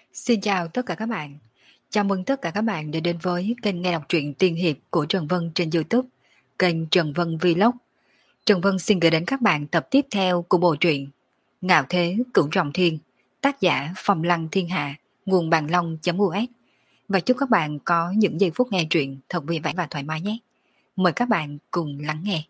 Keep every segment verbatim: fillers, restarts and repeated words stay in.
Xin chào tất cả các bạn. Chào mừng tất cả các bạn đã đến với kênh nghe đọc truyện tiên hiệp của Trần Vân trên YouTube, kênh Trần Vân Vlog. Trần Vân xin gửi đến các bạn tập tiếp theo của bộ truyện Ngạo Thế Cửu Trọng Thiên, tác giả Phong Lăng Thiên Hạ, nguồn bàn long.us. Và chúc các bạn có những giây phút nghe truyện thật vui vẻ và thoải mái nhé. Mời các bạn cùng lắng nghe.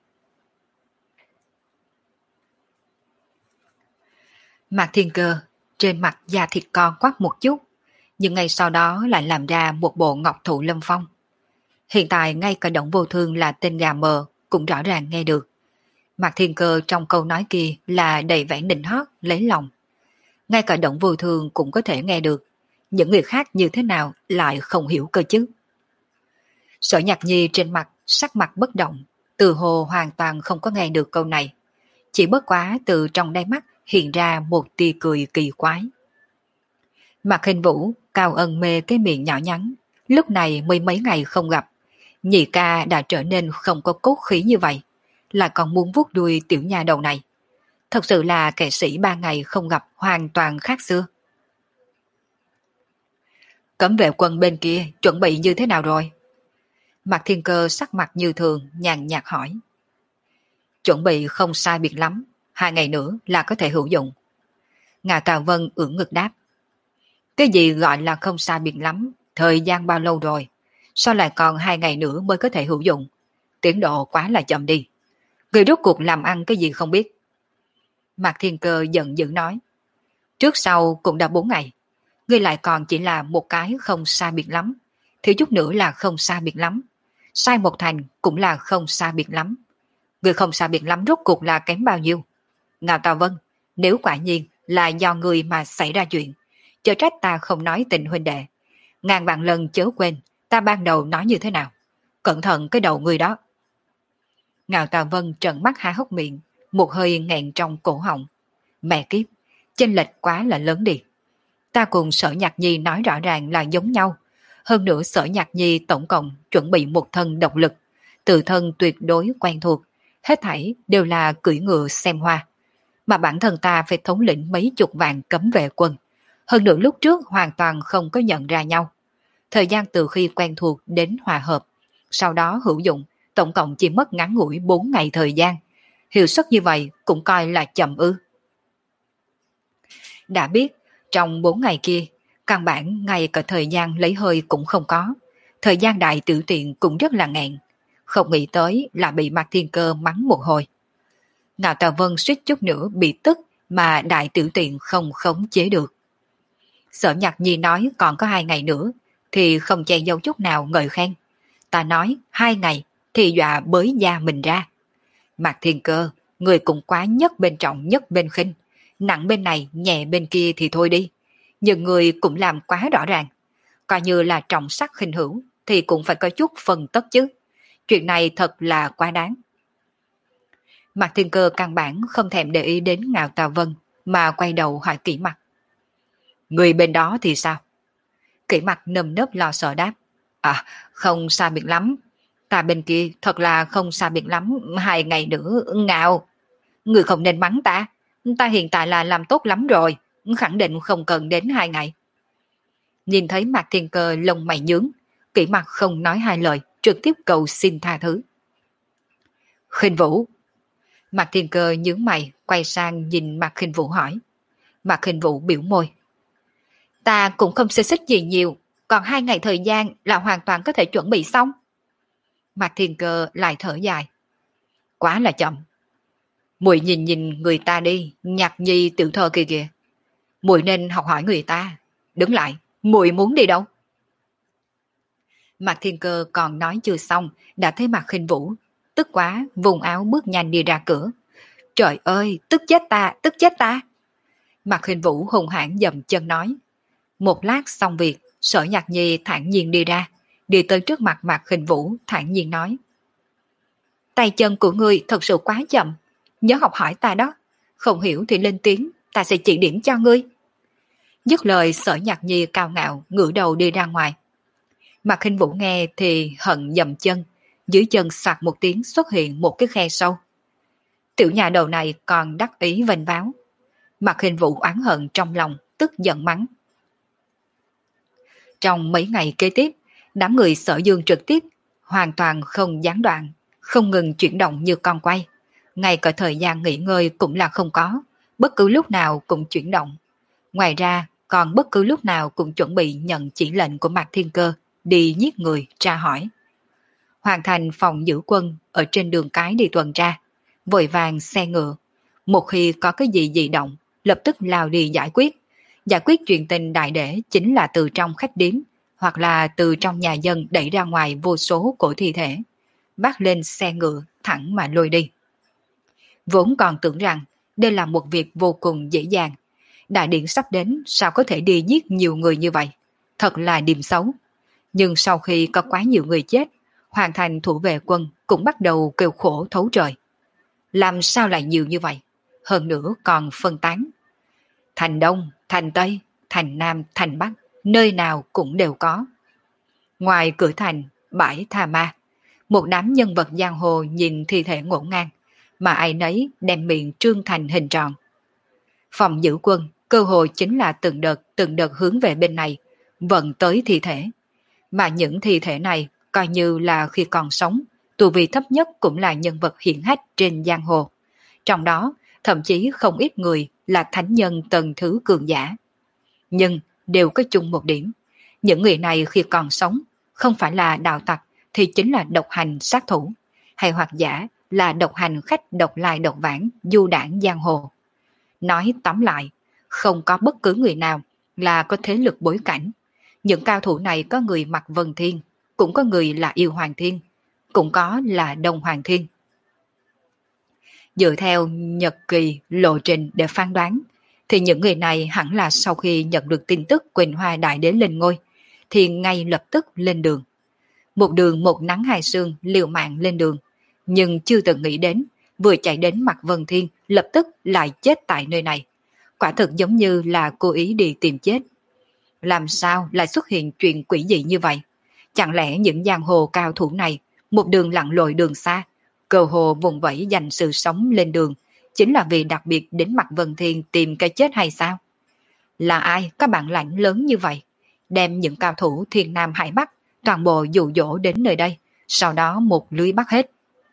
Mạc Thiên Cơ trên mặt da thịt con quắc một chút, nhưng ngay sau đó lại làm ra một bộ ngọc thụ lâm phong. Hiện tại ngay cả Động Vô Thương là tên gà mờ cũng rõ ràng nghe được. Mạc Thiên Cơ trong câu nói kia là đầy vẻ nịnh hót, lấy lòng. Ngay cả Động Vô Thương cũng có thể nghe được, những người khác như thế nào lại không hiểu cơ chứ. Sở Nhạc Nhi trên mặt sắc mặt bất động, từ hồ hoàn toàn không có nghe được câu này. Chỉ bất quá từ trong đáy mắt hiện ra một tia cười kỳ quái. Mạc Hình Vũ cao ân mê cái miệng nhỏ nhắn, lúc này mới mấy ngày không gặp, nhị ca đã trở nên không có cốt khí như vậy, lại còn muốn vuốt đuôi tiểu nha đầu này. Thật sự là kẻ sĩ ba ngày không gặp hoàn toàn khác xưa. Cấm vệ quân bên kia chuẩn bị như thế nào rồi? Mạc Thiên Cơ sắc mặt như thường nhàn nhạt hỏi. Chuẩn bị không sai biệt lắm, hai ngày nữa là có thể hữu dụng. Ngà Tào Vân ưỡn ngực đáp. Cái gì gọi là không sai biệt lắm, thời gian bao lâu rồi, sao lại còn hai ngày nữa mới có thể hữu dụng? Tiến độ quá là chậm đi. Người rốt cuộc làm ăn cái gì không biết. Mạc Thiên Cơ giận dữ nói. Trước sau cũng đã bốn ngày, ngươi lại còn chỉ là một cái không sai biệt lắm, thiếu chút nữa là không sai biệt lắm, sai một thành cũng là không sai biệt lắm. Người không sai biệt lắm rốt cuộc là kém bao nhiêu? Ngạo Tào Vân, nếu quả nhiên là do người mà xảy ra chuyện, chớ trách ta không nói tình huynh đệ. Ngàn vạn lần chớ quên ta ban đầu nói như thế nào. Cẩn thận cái đầu người đó. Ngạo Tào Vân trợn mắt há hốc miệng, một hơi nghẹn trong cổ họng. Mẹ kiếp, chênh lệch quá là lớn đi. Ta cùng Sở Nhạc Nhi nói rõ ràng là giống nhau. Hơn nữa Sở Nhạc Nhi tổng cộng chuẩn bị một thân độc lực, tự thân tuyệt đối quen thuộc, hết thảy đều là cưỡi ngựa xem hoa. Mà bản thân ta phải thống lĩnh mấy chục vạn cấm vệ quân. Hơn nữa lúc trước hoàn toàn không có nhận ra nhau. Thời gian từ khi quen thuộc đến hòa hợp, sau đó hữu dụng, tổng cộng chỉ mất ngắn ngủi bốn ngày thời gian. Hiệu suất như vậy cũng coi là chậm ư. Đã biết, trong bốn ngày kia, căn bản ngay cả thời gian lấy hơi cũng không có. Thời gian đại tử tiện cũng rất là nghẹn. Không nghĩ tới là bị Mạc Thiên Cơ mắng một hồi. Ngạo Tào Vân suýt chút nữa bị tức mà đại tử tiện không khống chế được. Sở Nhạc Nhi nói còn có hai ngày nữa, thì không che giấu chút nào ngợi khen. Ta nói hai ngày thì dọa bới da mình ra. Mạc Thiên Cơ, người cũng quá nhất bên trọng nhất bên khinh, nặng bên này nhẹ bên kia thì thôi đi, nhưng người cũng làm quá rõ ràng. Coi như là trọng sắc khinh hữu thì cũng phải có chút phân tất chứ. Chuyện này thật là quá đáng. Mạc Thiên Cơ căn bản không thèm để ý đến Ngạo Tào Vân mà quay đầu hỏi Kỷ Mặc. Người bên đó thì sao? Kỷ Mặc nơm nớp lo sợ đáp. À, không xa biệt lắm. Ta bên kia thật là không xa biệt lắm, hai ngày nữa. Ngạo, người không nên mắng ta. Ta hiện tại là làm tốt lắm rồi, khẳng định không cần đến hai ngày. Nhìn thấy Mạc Thiên Cơ lông mày nhướng, Kỷ Mặc không nói hai lời, trực tiếp cầu xin tha thứ. Khinh Vũ. Mạc Thiên Cơ nhướng mày, quay sang nhìn Mạc Khinh Vũ hỏi. Mạc Khinh Vũ biểu môi. Ta cũng không xê xích gì nhiều, còn hai ngày thời gian là hoàn toàn có thể chuẩn bị xong. Mạc Thiên Cơ lại thở dài. Quá là chậm. Muội nhìn nhìn người ta đi, Nhạc Nhi tiểu thơ kia kìa. Muội nên học hỏi người ta. Đứng lại, muội muốn đi đâu? Mạc Thiên Cơ còn nói chưa xong, đã thấy Mạc Khinh Vũ tức quá, vùng áo bước nhanh đi ra cửa. Trời ơi, tức chết ta, tức chết ta. Mạc Khinh Vũ hùng hãn dậm chân nói. Một lát xong việc, Sở Nhạc Nhi thản nhiên đi ra, đi tới trước mặt Mạc Khinh Vũ thản nhiên nói. Tay chân của ngươi thật sự quá chậm, nhớ học hỏi ta đó, không hiểu thì lên tiếng, ta sẽ chỉ điểm cho ngươi. Dứt lời Sở Nhạc Nhi cao ngạo ngửa đầu đi ra ngoài. Mạc Khinh Vũ nghe thì hận dậm chân, dưới chân soạt một tiếng xuất hiện một cái khe sâu. Tiểu nhà đầu này còn đắc ý vênh váo. Mạc Khinh Vũ oán hận trong lòng, tức giận mắng. Trong mấy ngày kế tiếp, đám người Sở Dương trực tiếp hoàn toàn không gián đoạn, không ngừng chuyển động như con quay. Ngay cả thời gian nghỉ ngơi cũng là không có, bất cứ lúc nào cũng chuyển động. Ngoài ra, còn bất cứ lúc nào cũng chuẩn bị nhận chỉ lệnh của Mạc Thiên Cơ đi giết người, tra hỏi. Hoàn thành phòng giữ quân ở trên đường cái đi tuần tra, vội vàng xe ngựa. Một khi có cái gì dị động, lập tức lao đi giải quyết. Giải quyết chuyện tình đại để chính là từ trong khách điếm, hoặc là từ trong nhà dân đẩy ra ngoài vô số cổ thi thể. Bắt lên xe ngựa, thẳng mà lôi đi. Vốn còn tưởng rằng đây là một việc vô cùng dễ dàng. Đại điện sắp đến, sao có thể đi giết nhiều người như vậy? Thật là điểm xấu. Nhưng sau khi có quá nhiều người chết, hoàn thành thủ vệ quân cũng bắt đầu kêu khổ thấu trời. Làm sao lại nhiều như vậy? Hơn nữa còn phân tán. Thành Đông, thành Tây, thành Nam, thành Bắc, nơi nào cũng đều có. Ngoài cửa thành, bãi Tha Ma, một đám nhân vật giang hồ nhìn thi thể ngổn ngang, mà ai nấy đem miệng trương thành hình tròn. Phòng giữ quân, cơ hội chính là từng đợt từng đợt hướng về bên này, vận tới thi thể. Mà những thi thể này coi như là khi còn sống, tu vi thấp nhất cũng là nhân vật hiển hách trên giang hồ. Trong đó, thậm chí không ít người là thánh nhân tầng thứ cường giả. Nhưng đều có chung một điểm, những người này khi còn sống, không phải là đạo tặc thì chính là độc hành sát thủ, hay hoặc giả là độc hành khách độc lai độc vãng du đảng giang hồ. Nói tóm lại, không có bất cứ người nào là có thế lực bối cảnh. Những cao thủ này có người mặc Vân Thiên, cũng có người là Yêu Hoàng Thiên, cũng có là Đông Hoàng Thiên. Dựa theo nhật kỳ lộ trình để phán đoán, thì những người này hẳn là sau khi nhận được tin tức Quỳnh Hoa Đại Đế lên ngôi, thì ngay lập tức lên đường. Một đường một nắng hai sương liều mạng lên đường, nhưng chưa từng nghĩ đến, vừa chạy đến mặt Vân Thiên lập tức lại chết tại nơi này. Quả thực giống như là cố ý đi tìm chết. Làm sao lại xuất hiện chuyện quỷ dị như vậy? Chẳng lẽ những giang hồ cao thủ này một đường lặn lội đường xa, cơ hồ vùng vẫy dành sự sống lên đường, chính là vì đặc biệt đến mặt Vân Thiên tìm cái chết hay sao? Là ai có bản lãnh lớn như vậy, đem những cao thủ Thiên Nam Hải Bắc toàn bộ dụ dỗ đến nơi đây, sau đó một lưới bắt hết?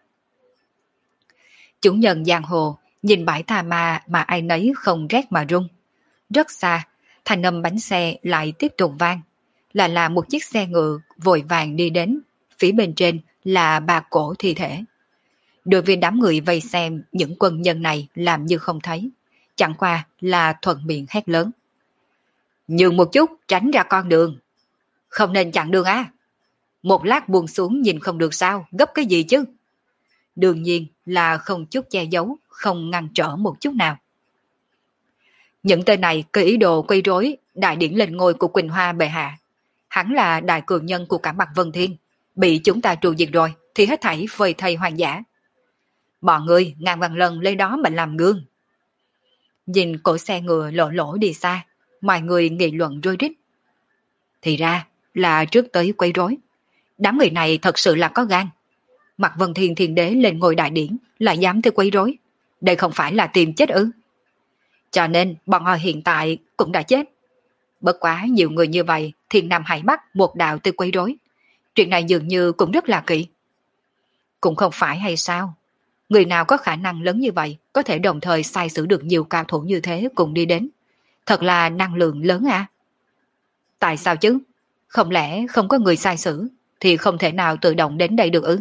Chúng nhân giang hồ nhìn bãi Tha Ma mà ai nấy không rét mà run. Rất xa, thanh âm bánh xe lại tiếp tục vang, là là một chiếc xe ngựa vội vàng đi đến, phía bên trên là ba cổ thi thể. Đối với đám người vây xem, những quân nhân này làm như không thấy, chẳng qua là thuận miệng hét lớn. Nhường một chút, tránh ra con đường. Không nên chặn đường á. Một lát buông xuống nhìn không được sao, gấp cái gì chứ? Đương nhiên là không chút che giấu, không ngăn trở một chút nào. Những tên này có ý đồ quấy rối đại điển lên ngôi của Quỳnh Hoa bệ hạ. Hắn là đại cường nhân của cả mặt Vân Thiên, bị chúng ta tru diệt rồi thì hết thảy phơi thây hoang dã. Bọn người ngàn vạn lần lấy đó mà làm gương. Nhìn cổ xe ngựa lỗ lỗ đi xa, mọi người nghị luận rối rít. Thì ra là trước tới quấy rối. Đám người này thật sự là có gan. Mặt Vân Thiên Thiên Đế lên ngôi đại điển lại dám tới quấy rối. Đây không phải là tìm chết ư? Cho nên bọn họ hiện tại cũng đã chết. Bất quá nhiều người như vậy, Thiên Nam Hải Bắc một đạo tới quấy rối. Chuyện này dường như cũng rất là kỹ. Cũng không phải hay sao? Người nào có khả năng lớn như vậy có thể đồng thời sai sử được nhiều cao thủ như thế cùng đi đến. Thật là năng lượng lớn à? Tại sao chứ? Không lẽ không có người sai sử thì không thể nào tự động đến đây được ư?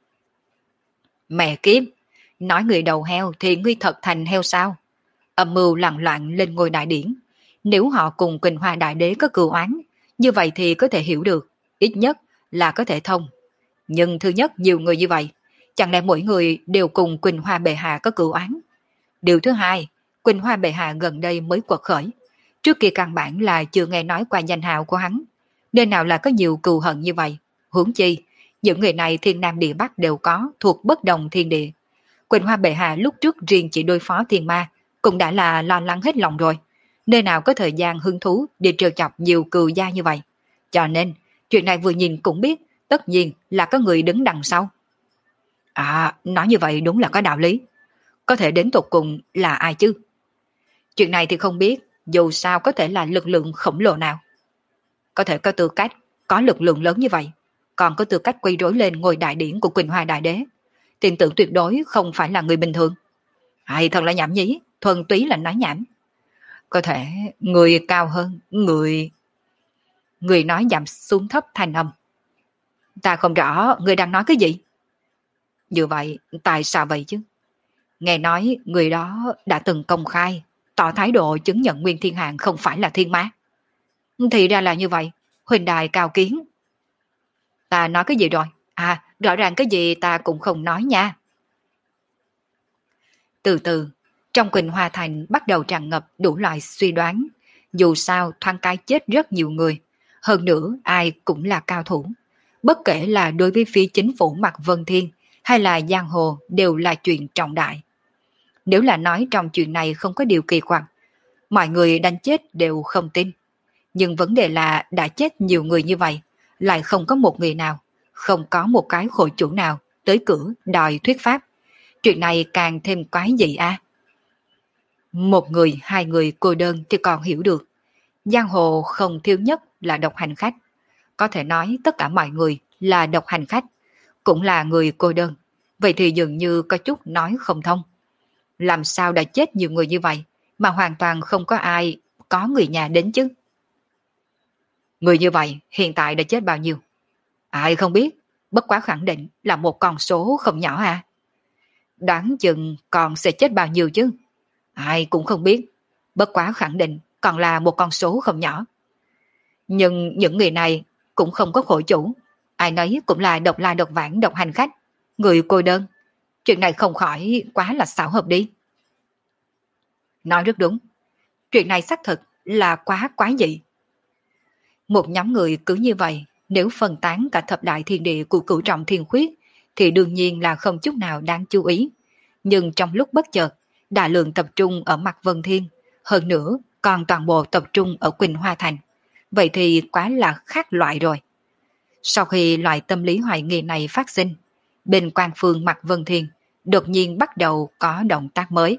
Mẹ kiếp, nói người đầu heo thì ngươi thật thành heo sao? Âm mưu lặng loạn lên ngôi đại điển. Nếu họ cùng Quỳnh Hoa Đại Đế có cừu oán, như vậy thì có thể hiểu được, ít nhất là có thể thông. Nhưng thứ nhất nhiều người như vậy, chẳng lẽ mỗi người đều cùng Quỳnh Hoa bệ hạ có cừu oán? Điều thứ hai, Quỳnh Hoa bệ hạ gần đây mới quật khởi. Trước kia căn bản là chưa nghe nói qua danh hào của hắn, nên nào là có nhiều cừu hận như vậy. Huống chi, những người này thiên nam địa bắc đều có, thuộc bất đồng thiên địa. Quỳnh Hoa bệ hạ lúc trước riêng chỉ đối phó thiên ma, cũng đã là lo lắng hết lòng rồi. Nơi nào có thời gian hứng thú để trêu chọc nhiều cừu gia như vậy. Cho nên, chuyện này vừa nhìn cũng biết, tất nhiên là có người đứng đằng sau. À, nói như vậy đúng là có đạo lý. Có thể đến tột cùng là ai chứ? Chuyện này thì không biết, dù sao có thể là lực lượng khổng lồ nào. có thể có tư cách, có lực lượng lớn như vậy, còn có tư cách quay rối lên ngôi đại điển của Quỳnh Hoa Đại Đế. Tin tưởng tuyệt đối không phải là người bình thường. Hay thật là nhảm nhí, thuần túy là nói nhảm. Có thể người cao hơn, người... Người nói giảm xuống thấp thanh âm. Ta không rõ người đang nói cái gì. Như vậy, tại sao vậy chứ? Nghe nói người đó đã từng công khai, tỏ thái độ chứng nhận Nguyên Thiên Hạng không phải là thiên má. Thì ra là như vậy, huynh đài cao kiến. Ta nói cái gì rồi? À, rõ ràng cái gì ta cũng không nói nha. Từ từ, trong Quỳnh Hoa Thành bắt đầu tràn ngập đủ loại suy đoán. Dù sao thoáng cái chết rất nhiều người. Hơn nữa ai cũng là cao thủ. Bất kể là đối với phía chính phủ Mạc Vân Thiên hay là giang hồ đều là chuyện trọng đại. Nếu là nói trong chuyện này không có điều kỳ quặc, mọi người đánh chết đều không tin. Nhưng vấn đề là đã chết nhiều người như vậy, lại không có một người nào, không có một cái hội chủ nào tới cửa đòi thuyết pháp. Chuyện này càng thêm quái dị a. Một người, hai người cô đơn thì còn hiểu được. Giang hồ không thiếu nhất là độc hành khách. Có thể nói tất cả mọi người là độc hành khách, cũng là người cô đơn. Vậy thì dường như có chút nói không thông. Làm sao đã chết nhiều người như vậy mà hoàn toàn không có ai có người nhà đến chứ? Người như vậy hiện tại đã chết bao nhiêu? Ai không biết, bất quá khẳng định là một con số không nhỏ à. Đoán chừng còn sẽ chết bao nhiêu chứ? Ai cũng không biết, bất quá khẳng định còn là một con số không nhỏ. Nhưng những người này cũng không có khổ chủ, ai nấy cũng là độc lai độc vãng độc hành khách, người cô đơn. Chuyện này không khỏi quá là xảo hợp đi. Nói rất đúng, chuyện này xác thực là quá quái dị. Một nhóm người cứ như vậy, nếu phân tán cả thập đại thiên địa của cửu trọng thiên khuyết, thì đương nhiên là không chút nào đáng chú ý. Nhưng trong lúc bất chợt, đại lượng tập trung ở Mạc Vân Thiên, hơn nữa còn toàn bộ tập trung ở Quỳnh Hoa Thành. Vậy thì quá là khác loại rồi. Sau khi loại tâm lý hoài nghi này phát sinh, bên quan phương Mạc Vân Thiên đột nhiên bắt đầu có động tác mới.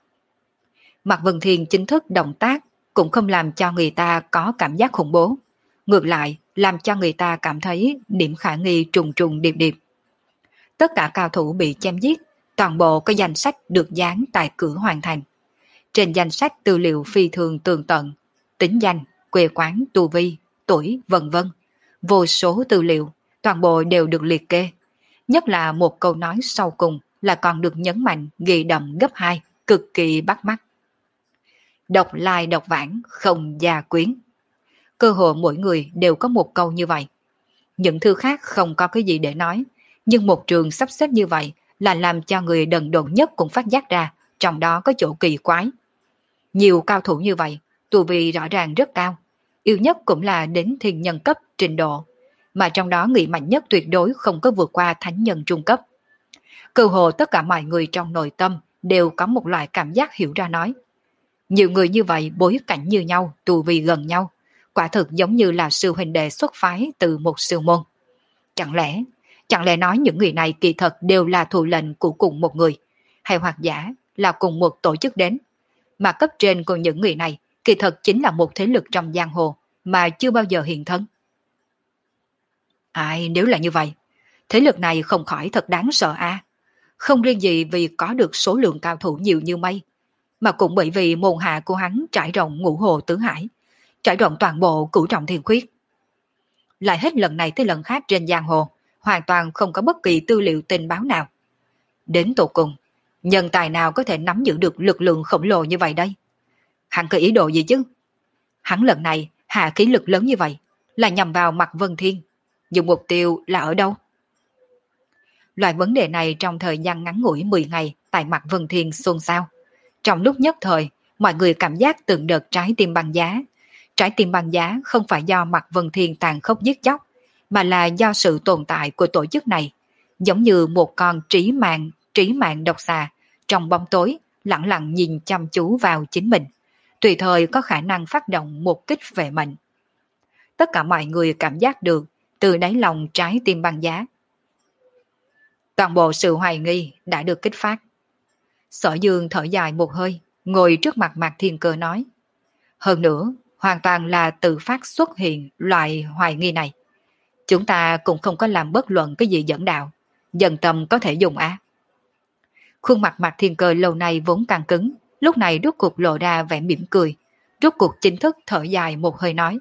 Mạc Vân Thiên chính thức động tác cũng không làm cho người ta có cảm giác khủng bố, ngược lại làm cho người ta cảm thấy điểm khả nghi trùng trùng điệp điệp. Tất cả cao thủ bị chém giết, toàn bộ có danh sách được dán tại cửa hoàn thành. Trên danh sách tư liệu phi thường tường tận, tính danh, quê quán, tu vi, tuổi, vân vân. Vô số tư liệu, toàn bộ đều được liệt kê. Nhất là một câu nói sau cùng là còn được nhấn mạnh ghi đậm gấp hai, cực kỳ bắt mắt. Độc lai độc vãng, không gia quyến. Cơ hội mỗi người đều có một câu như vậy. Những thư khác không có cái gì để nói, nhưng một trường sắp xếp như vậy là làm cho người đần độn nhất cũng phát giác ra, trong đó có chỗ kỳ quái. Nhiều cao thủ như vậy, tu vi rõ ràng rất cao, yêu nhất cũng là đến thiên nhân cấp trình độ, mà trong đó người mạnh nhất tuyệt đối không có vượt qua thánh nhân trung cấp. Cơ hồ tất cả mọi người trong nội tâm đều có một loại cảm giác hiểu ra nói. Nhiều người như vậy bối cảnh như nhau, tu vi gần nhau, quả thực giống như là sư huynh đệ xuất phái từ một sư môn. Chẳng lẽ, chẳng lẽ nói những người này kỳ thật đều là thụ lệnh của cùng một người, hay hoặc giả là cùng một tổ chức đến, mà cấp trên của những người này kỳ thật chính là một thế lực trong giang hồ mà chưa bao giờ hiện thân. Ai nếu là như vậy, thế lực này không khỏi thật đáng sợ a. Không riêng gì vì có được số lượng cao thủ nhiều như mây, mà cũng bởi vì môn hạ của hắn trải rộng ngũ hồ tứ hải, trải rộng toàn bộ cửu trọng thiên khuyết. Lại hết lần này tới lần khác trên giang hồ, hoàn toàn không có bất kỳ tư liệu tình báo nào. Đến tột cùng, nhân tài nào có thể nắm giữ được lực lượng khổng lồ như vậy đây? Hắn có ý đồ gì chứ? Hắn lần này hạ khí lực lớn như vậy là nhằm vào Mạc Vân Thiên, nhưng mục tiêu là ở đâu? Loại vấn đề này trong thời gian ngắn ngủi mười ngày tại Mạc Vân Thiên xôn xao. Trong lúc nhất thời, mọi người cảm giác từng đợt trái tim băng giá. Trái tim băng giá không phải do Mạc Vân Thiên tàn khốc giết chóc, mà là do sự tồn tại của tổ chức này, giống như một con trí mạng, trí mạng độc xà, trong bóng tối, lặng lặng nhìn chăm chú vào chính mình, tùy thời có khả năng phát động một kích về mệnh. Tất cả mọi người cảm giác được từ đáy lòng trái tim băng giá. Toàn bộ sự hoài nghi đã được kích phát. Sở Dương thở dài một hơi, ngồi trước mặt Mạc Thiên Cơ nói. Hơn nữa, hoàn toàn là tự phát xuất hiện loại hoài nghi này. Chúng ta cũng không có làm bất luận cái gì dẫn đạo, dần tâm có thể dùng á. Khuôn mặt Mạc Thiên Cơ lâu nay vốn căng cứng, lúc này rốt cuộc lộ ra vẻ mỉm cười, rốt cuộc chính thức thở dài một hơi nói.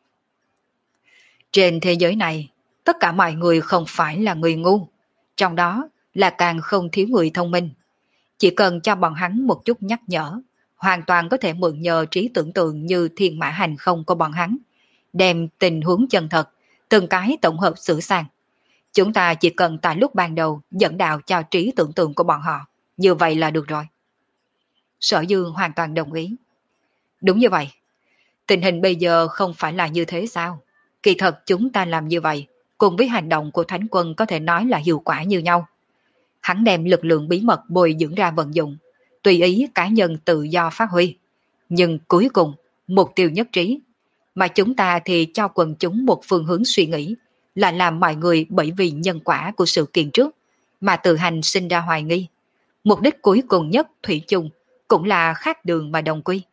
Trên thế giới này, tất cả mọi người không phải là người ngu, trong đó là càng không thiếu người thông minh. Chỉ cần cho bọn hắn một chút nhắc nhở, hoàn toàn có thể mượn nhờ trí tưởng tượng như thiên mã hành không của bọn hắn, đem tình huống chân thật, từng cái tổng hợp sửa sang. Chúng ta chỉ cần tại lúc ban đầu dẫn đạo cho trí tưởng tượng của bọn họ, như vậy là được rồi. Sở Dương hoàn toàn đồng ý. Đúng như vậy. Tình hình bây giờ không phải là như thế sao? Kỳ thật chúng ta làm như vậy, cùng với hành động của Thánh Quân có thể nói là hiệu quả như nhau. Hắn đem lực lượng bí mật bồi dưỡng ra vận dụng, tùy ý cá nhân tự do phát huy. Nhưng cuối cùng, mục tiêu nhất trí. Mà chúng ta thì cho quần chúng một phương hướng suy nghĩ, là làm mọi người bởi vì nhân quả của sự kiện trước, mà tự hành sinh ra hoài nghi. Mục đích cuối cùng nhất thủy chung, cũng là khác đường mà đồng quy.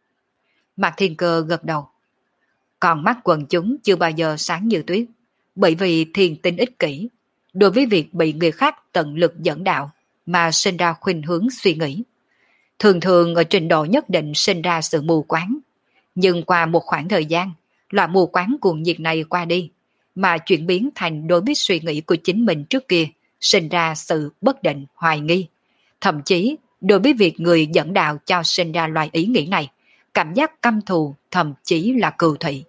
Mạc Thiên Cơ gật đầu. Còn mắt quần chúng chưa bao giờ sáng như tuyết, bởi vì thiền tinh ích kỷ, đối với việc bị người khác tận lực dẫn đạo mà sinh ra khuynh hướng suy nghĩ. Thường thường ở trình độ nhất định sinh ra sự mù quáng, nhưng qua một khoảng thời gian, loại mù quáng cuồng nhiệt này qua đi, mà chuyển biến thành đối với suy nghĩ của chính mình trước kia, sinh ra sự bất định, hoài nghi. Thậm chí, đối với việc người dẫn đạo cho sinh ra loại ý nghĩ này, cảm giác căm thù, thậm chí là cừu thị.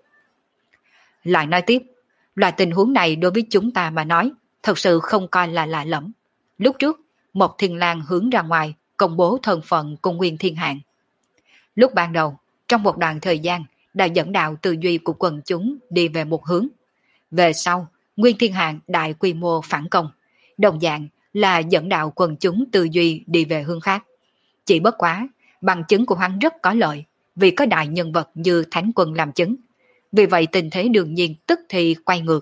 Lại nói tiếp, loại tình huống này đối với chúng ta mà nói, thật sự không coi là lạ lẫm. Lúc trước, một Thiên Lang hướng ra ngoài, công bố thân phận của Nguyên Thiên Hạng. Lúc ban đầu, trong một đoạn thời gian, đã dẫn đạo tư duy của quần chúng đi về một hướng. Về sau, Nguyên Thiên Hạng đại quy mô phản công, đồng dạng là dẫn đạo quần chúng tư duy đi về hướng khác. Chỉ bất quá, bằng chứng của hắn rất có lợi, vì có đại nhân vật như Thánh Quân làm chứng. Vì vậy tình thế đương nhiên tức thì quay ngược.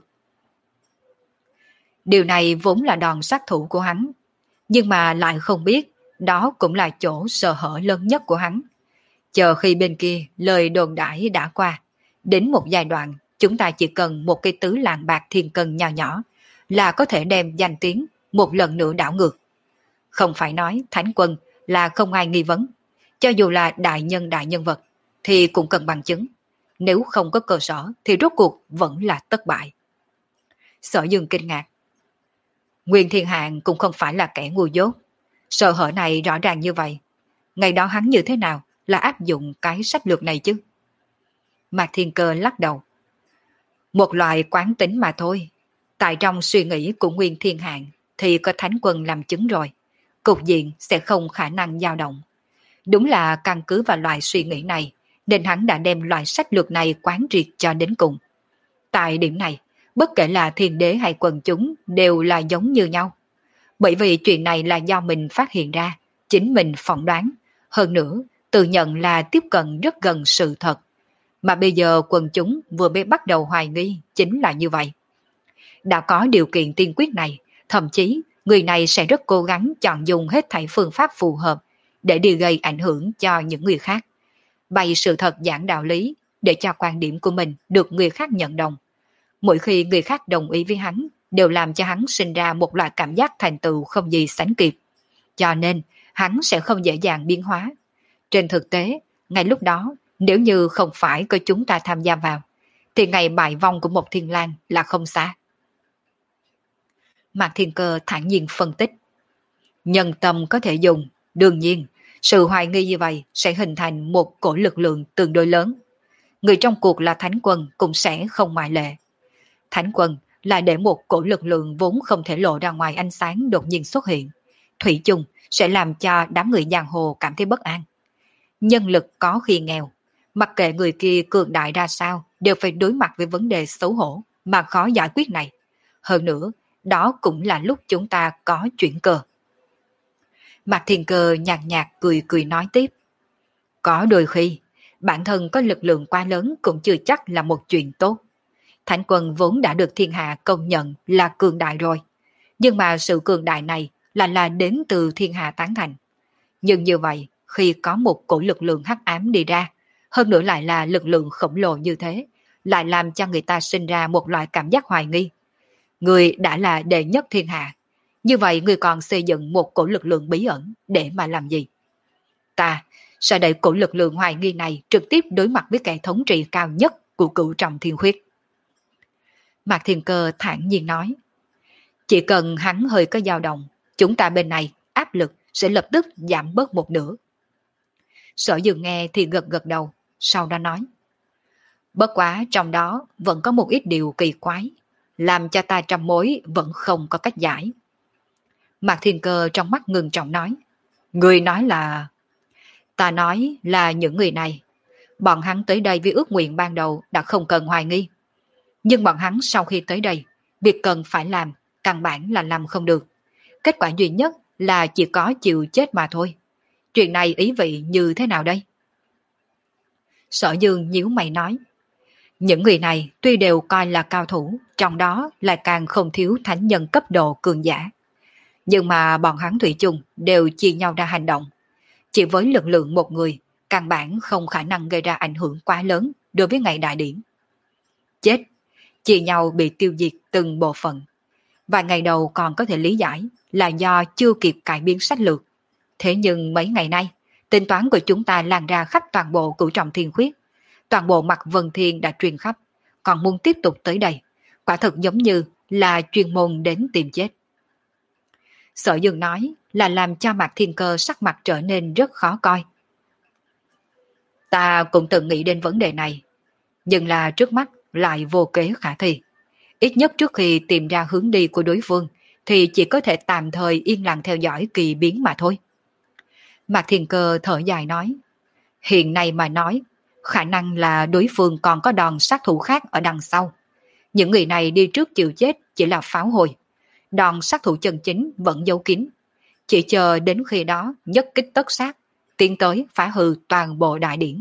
Điều này vốn là đòn sát thủ của hắn, nhưng mà lại không biết đó cũng là chỗ sơ hở lớn nhất của hắn. Chờ khi bên kia lời đồn đãi đã qua, đến một giai đoạn chúng ta chỉ cần một cái tứ lạng bạc thiên cân nhỏ nhỏ là có thể đem danh tiếng một lần nữa đảo ngược. Không phải nói Thánh Quân là không ai nghi vấn, cho dù là đại nhân đại nhân vật thì cũng cần bằng chứng. Nếu không có cơ sở thì rốt cuộc vẫn là thất bại. Sở Dương kinh ngạc. Nguyên Thiên Hạng cũng không phải là kẻ ngu dốt. Sợ hở này rõ ràng như vậy. Ngày đó hắn như thế nào là áp dụng cái sách lược này chứ? Mạc Thiên Cơ lắc đầu. Một loại quán tính mà thôi. Tại trong suy nghĩ của Nguyên Thiên Hạng thì có Thánh Quân làm chứng rồi. Cục diện sẽ không khả năng dao động. Đúng là căn cứ vào loại suy nghĩ này nên hắn đã đem loại sách lược này quán triệt cho đến cùng. Tại điểm này, bất kể là thiên đế hay quần chúng đều là giống như nhau. Bởi vì chuyện này là do mình phát hiện ra, chính mình phỏng đoán, hơn nữa tự nhận là tiếp cận rất gần sự thật. Mà bây giờ quần chúng vừa mới bắt đầu hoài nghi chính là như vậy. Đã có điều kiện tiên quyết này, thậm chí người này sẽ rất cố gắng chọn dùng hết thảy phương pháp phù hợp để đi gây ảnh hưởng cho những người khác. Bày sự thật giảng đạo lý để cho quan điểm của mình được người khác nhận đồng. Mỗi khi người khác đồng ý với hắn đều làm cho hắn sinh ra một loại cảm giác thành tựu không gì sánh kịp. Cho nên hắn sẽ không dễ dàng biến hóa. Trên thực tế, ngay lúc đó nếu như không phải có chúng ta tham gia vào thì ngày bại vong của một Thiên Lang là không xa. Mạc Thiên Cơ thản nhiên phân tích. Nhân tâm có thể dùng, đương nhiên sự hoài nghi như vậy sẽ hình thành một cổ lực lượng tương đối lớn. Người trong cuộc là Thánh Quân cũng sẽ không ngoại lệ. Thánh Quân là để một cổ lực lượng vốn không thể lộ ra ngoài ánh sáng đột nhiên xuất hiện. Thủy chung sẽ làm cho đám người giang hồ cảm thấy bất an. Nhân lực có khi nghèo, mặc kệ người kia cường đại ra sao đều phải đối mặt với vấn đề xấu hổ mà khó giải quyết này. Hơn nữa, đó cũng là lúc chúng ta có chuyển cơ. Mạc Thiên Cơ nhạt nhạt cười cười nói tiếp. Có đôi khi, bản thân có lực lượng quá lớn cũng chưa chắc là một chuyện tốt. Thánh Quân vốn đã được thiên hạ công nhận là cường đại rồi. Nhưng mà sự cường đại này là là đến từ thiên hạ tán thành. Nhưng như vậy, khi có một cổ lực lượng hắc ám đi ra, hơn nữa lại là lực lượng khổng lồ như thế, lại làm cho người ta sinh ra một loại cảm giác hoài nghi. Người đã là đệ nhất thiên hạ, như vậy người còn xây dựng một cổ lực lượng bí ẩn để mà làm gì? Ta sẽ đẩy cổ lực lượng hoài nghi này trực tiếp đối mặt với kẻ thống trị cao nhất của cửu trọng thiên khuyết. Mạc Thiên Cơ thản nhiên nói, chỉ cần hắn hơi có dao động, chúng ta bên này áp lực sẽ lập tức giảm bớt một nửa. Sở Dương nghe thì gật gật đầu, sau đó nói, bất quá trong đó vẫn có một ít điều kỳ quái, làm cho ta trăm mối vẫn không có cách giải. Mạc Thiên Cơ trong mắt ngừng trọng nói, người nói là... Ta nói là những người này, bọn hắn tới đây với ước nguyện ban đầu đã không cần hoài nghi. Nhưng bọn hắn sau khi tới đây, việc cần phải làm, căn bản là làm không được. Kết quả duy nhất là chỉ có chịu chết mà thôi. Chuyện này ý vị như thế nào đây? Sở Dương nhíu mày nói, những người này tuy đều coi là cao thủ, trong đó lại càng không thiếu thánh nhân cấp độ cường giả. Nhưng mà bọn hắn thủy chung đều chia nhau ra hành động. Chỉ với lực lượng một người, căn bản không khả năng gây ra ảnh hưởng quá lớn đối với ngày đại điển. Chết, chia nhau bị tiêu diệt từng bộ phận. Vài ngày đầu còn có thể lý giải là do chưa kịp cải biến sách lược. Thế nhưng mấy ngày nay, tính toán của chúng ta lan ra khắp toàn bộ cửu trọng thiên khuyết. Toàn bộ mặt vân thiên đã truyền khắp, còn muốn tiếp tục tới đây. Quả thật giống như là chuyên môn đến tìm chết. Sở Dương nói là làm cho Mạc Thiên Cơ sắc mặt trở nên rất khó coi. Ta cũng từng nghĩ đến vấn đề này, nhưng là trước mắt lại vô kế khả thi. Ít nhất trước khi tìm ra hướng đi của đối phương thì chỉ có thể tạm thời yên lặng theo dõi kỳ biến mà thôi. Mạc Thiên Cơ thở dài nói, hiện nay mà nói, khả năng là đối phương còn có đòn sát thủ khác ở đằng sau. Những người này đi trước chịu chết chỉ là pháo hồi. Đòn sát thủ chân chính vẫn giấu kín. Chỉ chờ đến khi đó nhất kích tất sát, tiến tới phá hư toàn bộ đại điển.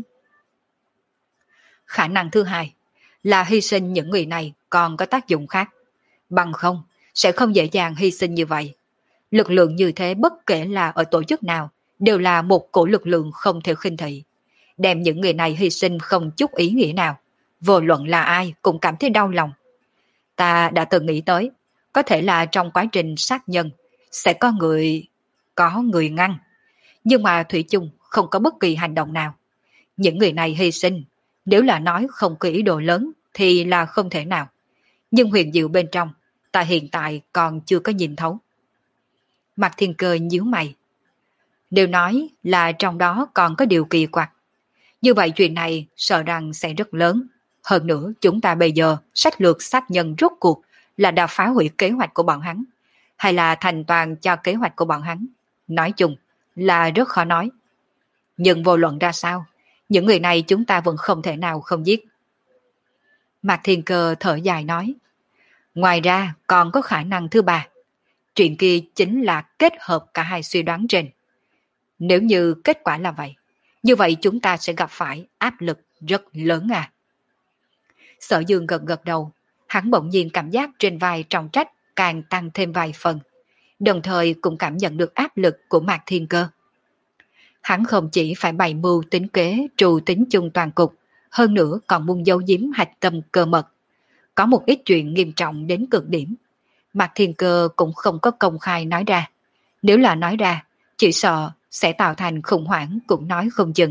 Khả năng thứ hai là hy sinh những người này còn có tác dụng khác. Bằng không, sẽ không dễ dàng hy sinh như vậy. Lực lượng như thế bất kể là ở tổ chức nào, đều là một cổ lực lượng không thể khinh thị. Đem những người này hy sinh không chút ý nghĩa nào. Vô luận là ai cũng cảm thấy đau lòng. Ta đã từng nghĩ tới, có thể là trong quá trình sát nhân, sẽ có người... có người ngăn. Nhưng mà thủy chung không có bất kỳ hành động nào. Những người này hy sinh, nếu là nói không có ý đồ lớn thì là không thể nào. Nhưng huyền diệu bên trong, ta hiện tại còn chưa có nhìn thấu. Mạc Thiên Cơ nhíu mày. Nếu nói là trong đó còn có điều kỳ quặc, như vậy chuyện này sợ rằng sẽ rất lớn. Hơn nữa chúng ta bây giờ sách lược sát nhân rốt cuộc là đã phá hủy kế hoạch của bọn hắn, hay là thành toàn cho kế hoạch của bọn hắn. Nói chung là rất khó nói. Nhưng vô luận ra sao, những người này chúng ta vẫn không thể nào không giết. Mạc Thiên Cơ thở dài nói, ngoài ra còn có khả năng thứ ba. Chuyện kia chính là kết hợp cả hai suy đoán trên. Nếu như kết quả là vậy, như vậy chúng ta sẽ gặp phải áp lực rất lớn à. Sở Dương gật gật đầu, hắn bỗng nhiên cảm giác trên vai trọng trách càng tăng thêm vài phần, đồng thời cũng cảm nhận được áp lực của Mạc Thiên Cơ. Hắn không chỉ phải bày mưu tính kế trù tính chung toàn cục, hơn nữa còn muốn giấu giếm hạch tâm cơ mật. Có một ít chuyện nghiêm trọng đến cực điểm, Mạc Thiên Cơ cũng không có công khai nói ra. Nếu là nói ra, chỉ sợ sẽ tạo thành khủng hoảng cũng nói không chừng.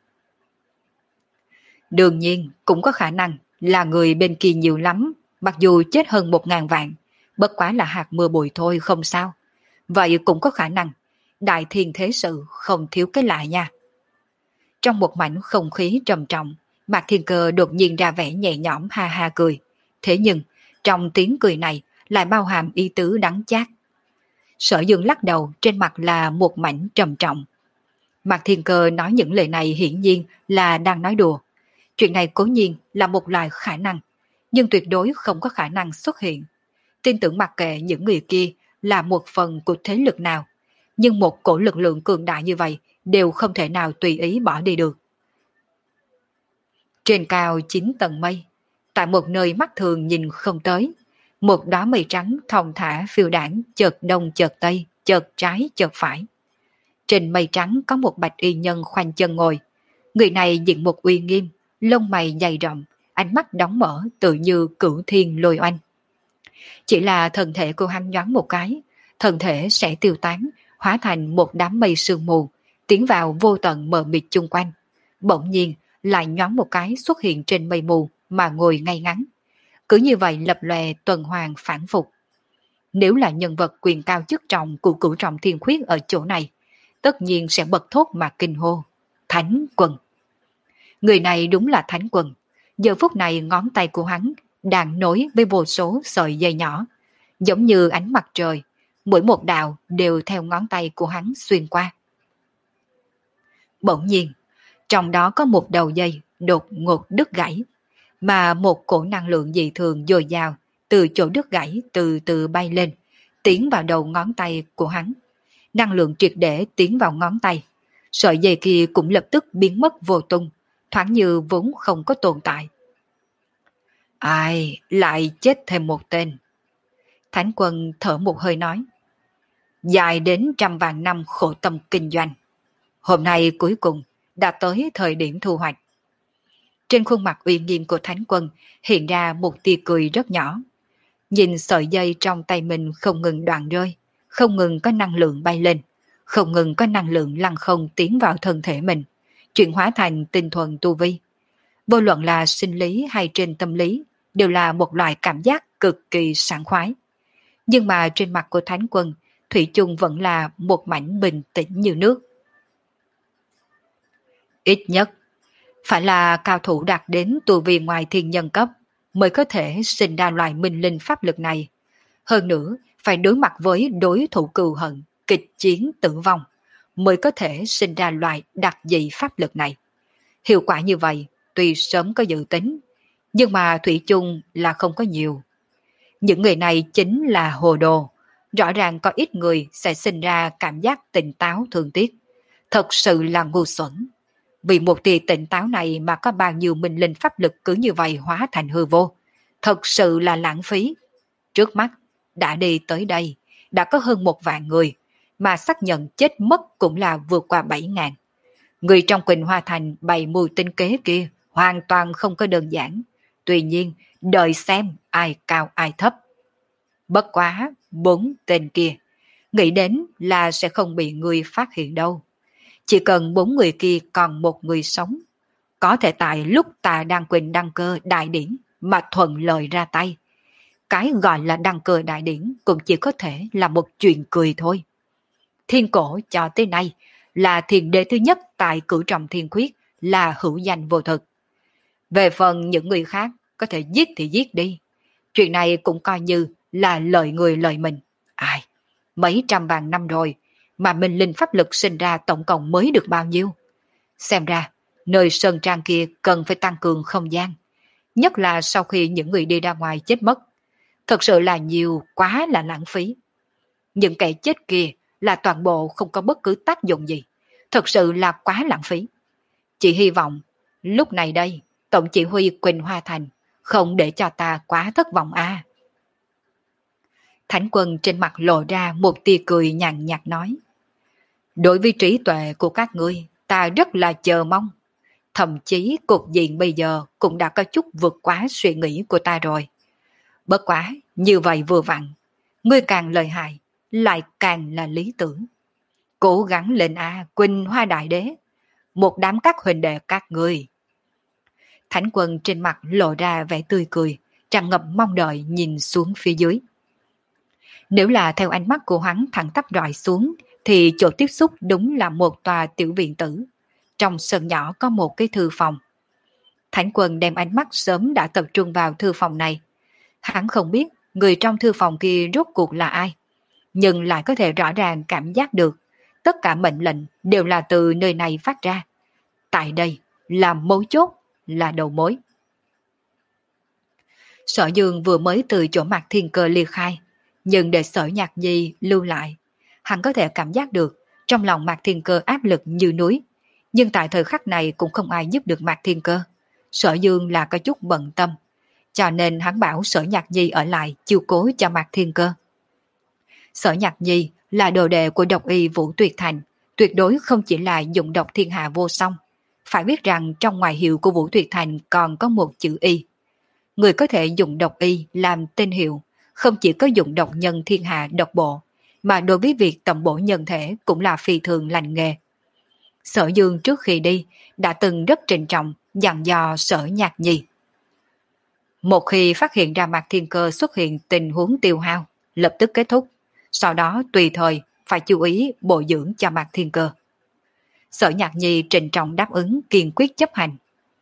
Đương nhiên cũng có khả năng là người bên kia nhiều lắm, mặc dù chết hơn một ngàn vạn, bất quá là hạt mưa bụi thôi không sao. Vậy cũng có khả năng đại thiên thế sự không thiếu cái lạ nha. Trong một mảnh không khí trầm trọng, Mạc Thiên Cơ đột nhiên ra vẻ nhẹ nhõm ha ha cười. Thế nhưng trong tiếng cười này lại bao hàm ý tứ đắng chát. Sở Dương lắc đầu, trên mặt là một mảnh trầm trọng. Mạc Thiên Cơ nói những lời này hiển nhiên là đang nói đùa. Chuyện này cố nhiên là một loại khả năng, nhưng tuyệt đối không có khả năng xuất hiện. Tin tưởng mặc kệ những người kia là một phần của thế lực nào, nhưng một cổ lực lượng cường đại như vậy đều không thể nào tùy ý bỏ đi được. Trên cao chín tầng mây, tại một nơi mắt thường nhìn không tới, một đóa mây trắng thong thả phiêu đảng, chợt đông chợt tây, chợt trái chợt phải. Trên mây trắng có một bạch y nhân khoanh chân ngồi, Người này diện một uy nghiêm, lông mày dày rậm, ánh mắt đóng mở tự như cửu thiên lôi oanh. Chỉ là thân thể của hắn nhoáng một cái, thân thể sẽ tiêu tán, hóa thành một đám mây sương mù, tiến vào vô tận mờ mịt chung quanh. Bỗng nhiên lại nhoáng một cái xuất hiện trên mây mù mà ngồi ngay ngắn. Cứ như vậy lập lòe tuần hoàn phản phục. Nếu là nhân vật quyền cao chức trọng của cửu trọng thiên khuyết ở chỗ này, tất nhiên sẽ bật thốt mà kinh hô. Thánh Quân. Người này đúng là Thánh Quân. Giờ phút này ngón tay của hắn đang nối với vô số sợi dây nhỏ, giống như ánh mặt trời, mỗi một đạo đều theo ngón tay của hắn xuyên qua. Bỗng nhiên, trong đó có một đầu dây đột ngột đứt gãy, mà một cổ năng lượng dị thường dồi dào từ chỗ đứt gãy từ từ bay lên, tiến vào đầu ngón tay của hắn. Năng lượng triệt để tiến vào ngón tay, sợi dây kia cũng lập tức biến mất vô tung, thoáng như vốn không có tồn tại. Ai, lại chết thêm một tên. Thánh Quân thở một hơi nói. Dài đến trăm vạn năm khổ tâm kinh doanh. Hôm nay cuối cùng đã tới thời điểm thu hoạch. Trên khuôn mặt uy nghiêm của Thánh Quân hiện ra một tia cười rất nhỏ. Nhìn sợi dây trong tay mình không ngừng đoạn rơi, không ngừng có năng lượng bay lên, không ngừng có năng lượng lăng không tiến vào thân thể mình, chuyển hóa thành tinh thuần tu vi. Vô luận là sinh lý hay trên tâm lý, đều là một loại cảm giác cực kỳ sảng khoái. Nhưng mà trên mặt của Thánh Quân, thủy chung vẫn là một mảnh bình tĩnh như nước. Ít nhất, phải là cao thủ đạt đến tu vi ngoài thiên nhân cấp mới có thể sinh ra loại minh linh pháp lực này. Hơn nữa, phải đối mặt với đối thủ cừu hận, kịch chiến tử vong, mới có thể sinh ra loại đặc dị pháp lực này. Hiệu quả như vậy, tuy sớm có dự tính, nhưng mà thủy chung là không có nhiều. Những người này chính là hồ đồ. Rõ ràng có ít người sẽ sinh ra cảm giác tỉnh táo thương tiếc. Thật sự là ngu xuẩn. Vì một tia tỉnh táo này mà có bao nhiêu minh linh pháp lực cứ như vậy hóa thành hư vô. Thật sự là lãng phí. Trước mắt, đã đi tới đây, đã có hơn một vạn người, mà xác nhận chết mất cũng là vượt qua bảy ngàn. Người trong Quỳnh Hoa Thành bày mưu tinh kế kia hoàn toàn không có đơn giản. Tuy nhiên, đợi xem ai cao ai thấp. Bất quá, bốn tên kia, nghĩ đến là sẽ không bị người phát hiện đâu. Chỉ cần bốn người kia còn một người sống, có thể tại lúc ta đang Quỳnh đăng cơ đại điển mà thuận lợi ra tay. Cái gọi là đăng cơ đại điển cũng chỉ có thể là một chuyện cười thôi. Thiên cổ cho tới nay là thiền đế thứ nhất tại cửu trọng thiên khuyết, là hữu danh vô thực. Về phần những người khác, có thể giết thì giết đi. Chuyện này cũng coi như là lợi người lợi mình. Ai, mấy trăm vạn năm rồi, mà minh linh pháp lực sinh ra tổng cộng mới được bao nhiêu? Xem ra, nơi sơn trang kia cần phải tăng cường không gian. Nhất là sau khi những người đi ra ngoài chết mất. Thật sự là nhiều, quá là lãng phí. Những kẻ chết kia là toàn bộ không có bất cứ tác dụng gì. Thật sự là quá lãng phí. Chỉ hy vọng, lúc này đây, Tổng chỉ huy Quỳnh Hoa Thành không để cho ta quá thất vọng a. À. Thánh Quân trên mặt lộ ra một tia cười nhàn nhạt nói. Đối với trí tuệ của các ngươi, ta rất là chờ mong. Thậm chí cục diện bây giờ cũng đã có chút vượt quá suy nghĩ của ta rồi. Bất quá, như vậy vừa vặn. Ngươi càng lợi hại, lại càng là lý tưởng. Cố gắng lên a à, Quỳnh Hoa Đại Đế. Một đám các huynh đệ các ngươi. Thánh Quân trên mặt lộ ra vẻ tươi cười, tràn ngập mong đợi nhìn xuống phía dưới. Nếu là theo ánh mắt của hắn thẳng tắp rọi xuống, thì chỗ tiếp xúc đúng là một tòa tiểu viện tử. Trong sân nhỏ có một cái thư phòng. Thánh Quân đem ánh mắt sớm đã tập trung vào thư phòng này. Hắn không biết người trong thư phòng kia rốt cuộc là ai, nhưng lại có thể rõ ràng cảm giác được tất cả mệnh lệnh đều là từ nơi này phát ra. Tại đây là mấu chốt, là đầu mối. Sở Dương vừa mới từ chỗ Mạc Thiên Cơ ly khai, nhưng để Sở Nhạc Nhi lưu lại, hắn có thể cảm giác được trong lòng Mạc Thiên Cơ áp lực như núi, nhưng tại thời khắc này cũng không ai giúp được Mạc Thiên Cơ. Sở Dương là có chút bận tâm, cho nên hắn bảo Sở Nhạc Nhi ở lại chiếu cố cho Mạc Thiên Cơ. Sở Nhạc Nhi là đồ đệ của độc y Vũ Tuyệt Thành, tuyệt đối không chỉ là dụng độc thiên hạ vô song, Phải biết rằng trong ngoại hiệu của Vũ Tuyệt Thành còn có một chữ Y. Người có thể dùng độc Y làm tên hiệu, không chỉ có dụng độc nhân thiên hạ độc bộ, mà đối với việc tầm bổ nhân thể cũng là phi thường lành nghề. Sở Dương trước khi đi đã từng rất trịnh trọng dặn dò Sở Nhạc Nhi. Một khi phát hiện ra Mạc Thiên Cơ xuất hiện tình huống tiêu hao, lập tức kết thúc, sau đó tùy thời phải chú ý bồi dưỡng cho Mạc Thiên Cơ. Sở Nhạc Nhi trịnh trọng đáp ứng kiên quyết chấp hành.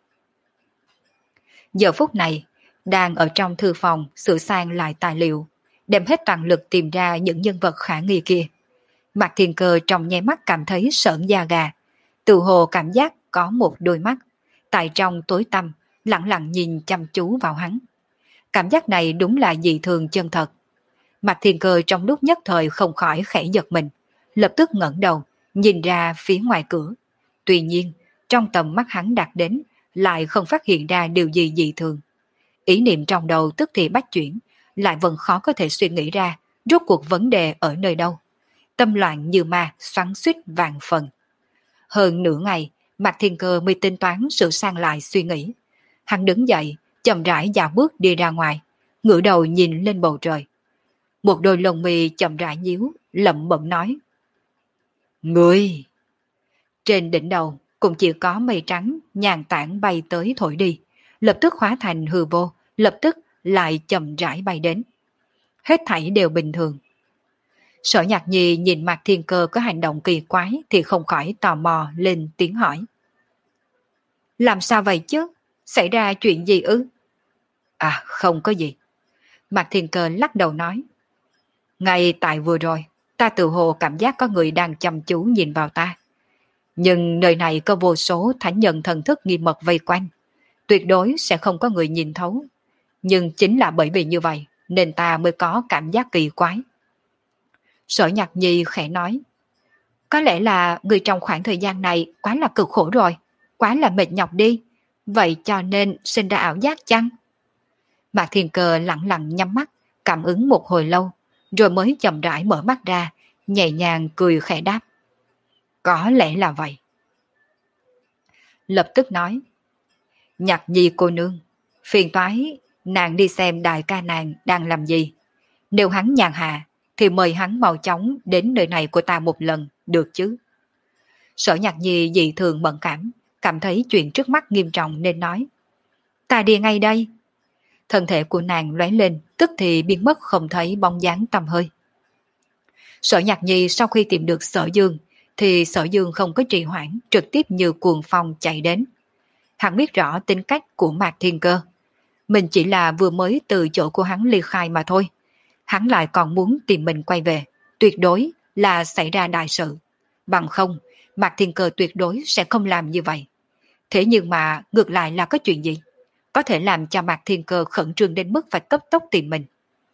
Giờ phút này, đang ở trong thư phòng sửa sang lại tài liệu, đem hết toàn lực tìm ra những nhân vật khả nghi kia. Mạc Thiên Cơ trong nháy mắt cảm thấy sởn da gà, tự hồ cảm giác có một đôi mắt, tại trong tối tăm, lặng lặng nhìn chăm chú vào hắn. Cảm giác này đúng là dị thường chân thật. Mạc Thiên Cơ trong lúc nhất thời không khỏi khẽ giật mình, lập tức ngẩng đầu, nhìn ra phía ngoài cửa. Tuy nhiên, trong tầm mắt hắn đạt đến, lại không phát hiện ra điều gì dị thường. Ý niệm trong đầu tức thì bách chuyển, lại vẫn khó có thể suy nghĩ ra rốt cuộc vấn đề ở nơi đâu. Tâm loạn như ma xoắn xuýt vạn phần. Hơn nửa ngày, Mạc Thiên Cơ mới tính toán sửa sang lại suy nghĩ. Hắn đứng dậy, chậm rãi dạo bước đi ra ngoài, ngửa đầu nhìn lên bầu trời. Một đôi lông mi chậm rãi nhíu, lẩm bẩm nói: Người! Trên đỉnh đầu cũng chỉ có mây trắng nhàn tản bay tới thổi đi, lập tức hóa thành hư vô, lập tức lại chậm rãi bay đến. Hết thảy đều bình thường. Sở Nhạc Nhi nhìn Mạc Thiên Cơ có hành động kỳ quái thì không khỏi tò mò lên tiếng hỏi: Làm sao vậy chứ? Xảy ra chuyện gì ư? À, không có gì. Mạc Thiên Cơ lắc đầu nói: Ngay tại vừa rồi, ta tự hồ cảm giác có người đang chăm chú nhìn vào ta. Nhưng nơi này có vô số thánh nhân thần thức nghiêm mật vây quanh, tuyệt đối sẽ không có người nhìn thấu. Nhưng chính là bởi vì như vậy nên ta mới có cảm giác kỳ quái. Sở Nhạc Nhi khẽ nói: Có lẽ là người trong khoảng thời gian này quá là cực khổ rồi, quá là mệt nhọc đi, vậy cho nên sinh ra ảo giác chăng? Mạc Thiên Cơ lặng lặng nhắm mắt, cảm ứng một hồi lâu, rồi mới chậm rãi mở mắt ra, nhẹ nhàng cười khẽ đáp: Có lẽ là vậy. Lập tức nói: Nhạc Nhi cô nương, phiền toái nàng đi xem đại ca nàng đang làm gì. Nếu hắn nhàn hạ thì mời hắn mau chóng đến nơi này của ta một lần, được chứ? Sở Nhạc Nhi dị thường mẫn cảm, cảm thấy chuyện trước mắt nghiêm trọng nên nói: Ta đi ngay đây. Thân thể của nàng lóe lên, tức thì biến mất không thấy bóng dáng tăm hơi. Sở Nhạc Nhi sau khi tìm được Sở Dương thì Sở Dương không có trì hoãn, trực tiếp như cuồng phong chạy đến. Hắn biết rõ tính cách của Mạc Thiên Cơ, mình chỉ là vừa mới từ chỗ của hắn ly khai mà thôi. Hắn lại còn muốn tìm mình quay về, tuyệt đối là xảy ra đại sự. Bằng không, Mạc Thiên Cơ tuyệt đối sẽ không làm như vậy. Thế nhưng mà ngược lại là có chuyện gì? Có thể làm cho Mạc Thiên Cơ khẩn trương đến mức phải cấp tốc tìm mình.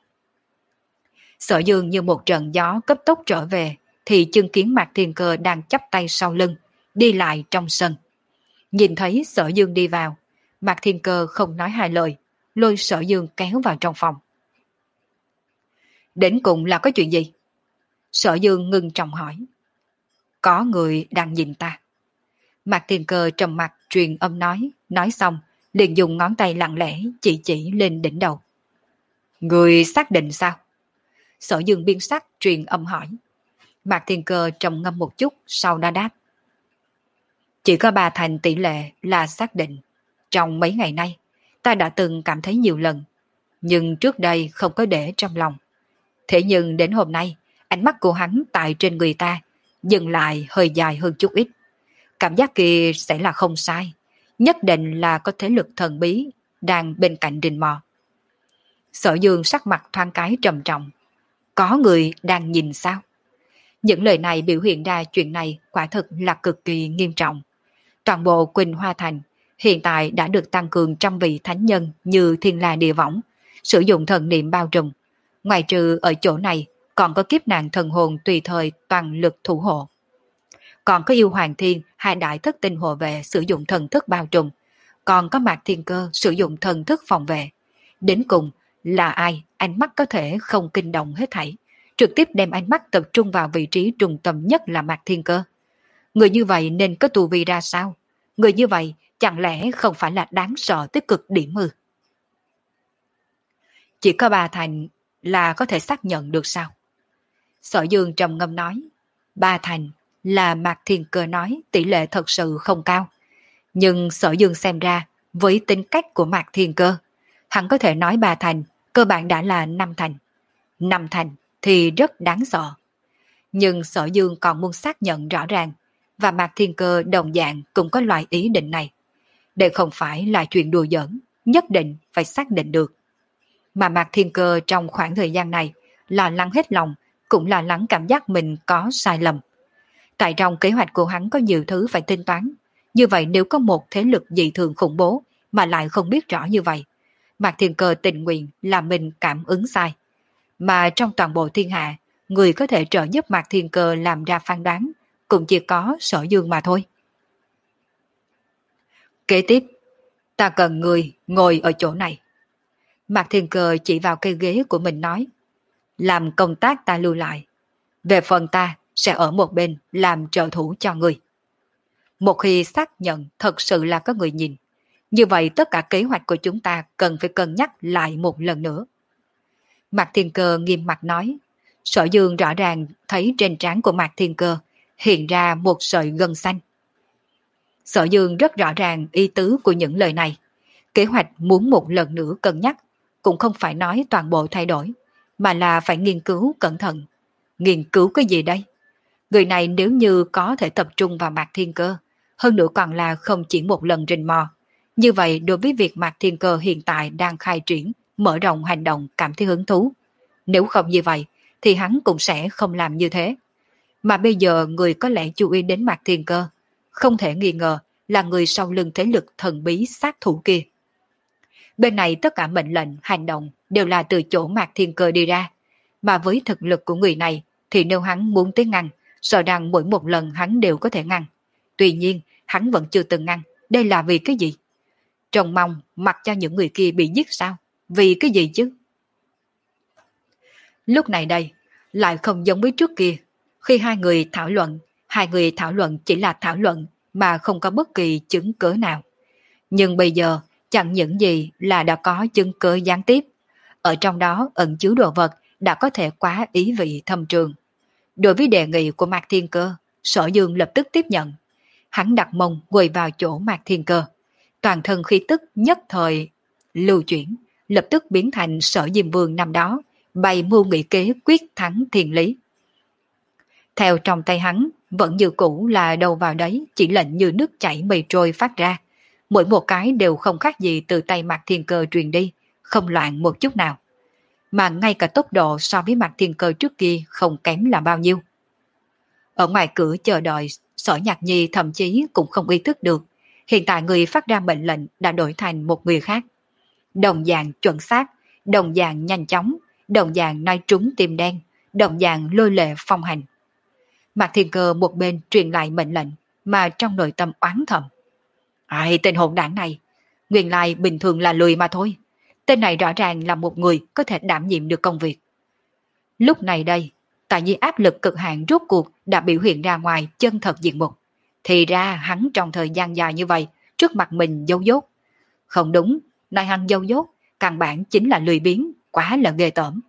Sở Dương như một trận gió cấp tốc trở về, thì chứng kiến Mạc Thiên Cơ đang chắp tay sau lưng, đi lại trong sân. Nhìn thấy Sở Dương đi vào, Mạc Thiên Cơ không nói hai lời, lôi Sở Dương kéo vào trong phòng. Đến cùng là có chuyện gì? Sở Dương ngưng trọng hỏi. Có người đang nhìn ta. Mạc Thiên Cơ trầm mặt truyền âm nói, nói xong, liền dùng ngón tay lặng lẽ chỉ chỉ lên đỉnh đầu. Người xác định sao? Sở Dương biên sắc truyền âm hỏi. Mạc Thiên Cơ trầm ngâm một chút, sau đó đáp. Chỉ có ba thành tỷ lệ là xác định. Trong mấy ngày nay, ta đã từng cảm thấy nhiều lần, nhưng trước đây không có để trong lòng. Thế nhưng đến hôm nay, ánh mắt của hắn tại trên người ta dừng lại hơi dài hơn chút ít. Cảm giác kia sẽ là không sai, nhất định là có thế lực thần bí đang bên cạnh rình mò. Sở Dương sắc mặt thoáng cái trầm trọng. Có người đang nhìn sao? Những lời này biểu hiện ra chuyện này quả thực là cực kỳ nghiêm trọng. Toàn bộ Quỳnh Hoa Thành hiện tại đã được tăng cường trăm vị thánh nhân như Thiên La Địa Võng, sử dụng thần niệm bao trùm. Ngoài trừ ở chỗ này còn có kiếp nạn thần hồn tùy thời toàn lực thủ hộ. Còn có yêu hoàng thiên hai đại thất tinh hộ vệ sử dụng thần thức bao trùm. Còn có Mạc Thiên Cơ sử dụng thần thức phòng vệ. Đến cùng là ai ánh mắt có thể không kinh động hết thảy, trực tiếp đem ánh mắt tập trung vào vị trí trung tâm nhất là Mạc Thiên Cơ. Người như vậy nên có tu vi ra sao? Người như vậy chẳng lẽ không phải là đáng sợ tới cực điểm ư? Chỉ có bà Thành là có thể xác nhận được sao? Sở Dương trầm ngâm nói. Bà Thành là Mạc Thiên Cơ nói tỷ lệ thật sự không cao. Nhưng Sở Dương xem ra với tính cách của Mạc Thiên Cơ, hắn có thể nói bà Thành cơ bản đã là năm thành. Năm thành thì rất đáng sợ. Nhưng Sở Dương còn muốn xác nhận rõ ràng, và Mạc Thiên Cơ đồng dạng cũng có loại ý định này. Đây không phải là chuyện đùa giỡn, nhất định phải xác định được. Mà Mạc Thiên Cơ trong khoảng thời gian này lo lắng hết lòng, cũng lo lắng cảm giác mình có sai lầm. Tại trong kế hoạch của hắn có nhiều thứ phải tính toán. Như vậy nếu có một thế lực dị thường khủng bố mà lại không biết rõ như vậy, Mạc Thiên Cơ tình nguyện là mình cảm ứng sai. Mà trong toàn bộ thiên hạ, người có thể trợ giúp Mạc Thiên Cơ làm ra phán đoán cũng chỉ có Sở Dương mà thôi. Kế tiếp, ta cần người ngồi ở chỗ này. Mạc Thiên Cơ chỉ vào cây ghế của mình nói, làm công tác ta lưu lại. Về phần ta sẽ ở một bên làm trợ thủ cho người. Một khi xác nhận thật sự là có người nhìn, như vậy tất cả kế hoạch của chúng ta cần phải cân nhắc lại một lần nữa. Mạc Thiên Cơ nghiêm mặt nói. Sở Dương rõ ràng thấy trên trán của Mạc Thiên Cơ hiện ra một sợi gân xanh. Sở Dương rất rõ ràng ý tứ của những lời này. Kế hoạch muốn một lần nữa cân nhắc, cũng không phải nói toàn bộ thay đổi, mà là phải nghiên cứu cẩn thận. Nghiên cứu cái gì đây? Người này nếu như có thể tập trung vào Mạc Thiên Cơ, hơn nữa còn là không chỉ một lần rình mò, như vậy đối với việc Mạc Thiên Cơ hiện tại đang khai triển, mở rộng hành động cảm thấy hứng thú. Nếu không như vậy, thì hắn cũng sẽ không làm như thế. Mà bây giờ người có lẽ chú ý đến Mạc Thiên Cơ, không thể nghi ngờ là người sau lưng thế lực thần bí sát thủ kia. Bên này tất cả mệnh lệnh, hành động đều là từ chỗ Mạc Thiên Cơ đi ra, mà với thực lực của người này thì nếu hắn muốn tới ngăn, sợ rằng mỗi một lần hắn đều có thể ngăn. Tuy nhiên, hắn vẫn chưa từng ngăn, đây là vì cái gì? Trông mong mặc cho những người kia bị giết sao? Vì cái gì chứ? Lúc này đây, lại không giống với trước kia. Khi hai người thảo luận, hai người thảo luận chỉ là thảo luận mà không có bất kỳ chứng cớ nào. Nhưng bây giờ, chẳng những gì là đã có chứng cớ gián tiếp. Ở trong đó ẩn chứa đồ vật đã có thể quá ý vị thâm trường. Đối với đề nghị của Mạc Thiên Cơ, Sở Dương lập tức tiếp nhận. Hắn đặt mông quỳ vào chỗ Mạc Thiên Cơ. Toàn thân khí tức nhất thời lưu chuyển, lập tức biến thành Sở Diêm Vương năm đó, bày mưu nghị kế quyết thắng thiên lý. Theo trong tay hắn, vẫn như cũ là đầu vào đấy, chỉ lệnh như nước chảy mây trôi phát ra. Mỗi một cái đều không khác gì từ tay Mạc Thiên Cơ truyền đi, không loạn một chút nào. Mà ngay cả tốc độ so với Mạc Thiên Cơ trước kia không kém là bao nhiêu. Ở ngoài cửa chờ đợi, Sở Nhạc Nhi thậm chí cũng không ý thức được. Hiện tại người phát ra mệnh lệnh đã đổi thành một người khác. Đồng dạng chuẩn xác, đồng dạng nhanh chóng, đồng dạng nói trúng tim đen, đồng dạng lôi lệ phong hành. Mạc Thiên Cơ một bên truyền lại mệnh lệnh, mà trong nội tâm oán thầm. Ai tên hỗn đảng này, nguyên lai bình thường là lười mà thôi. Tên này rõ ràng là một người có thể đảm nhiệm được công việc. Lúc này đây, tại vì áp lực cực hạn rốt cuộc đã biểu hiện ra ngoài chân thật diện mục. Thì ra hắn trong thời gian dài như vậy, trước mặt mình dâu dốt. Không đúng, nói hắn dâu dốt, căn bản chính là lười biếng, quá là ghê tởm.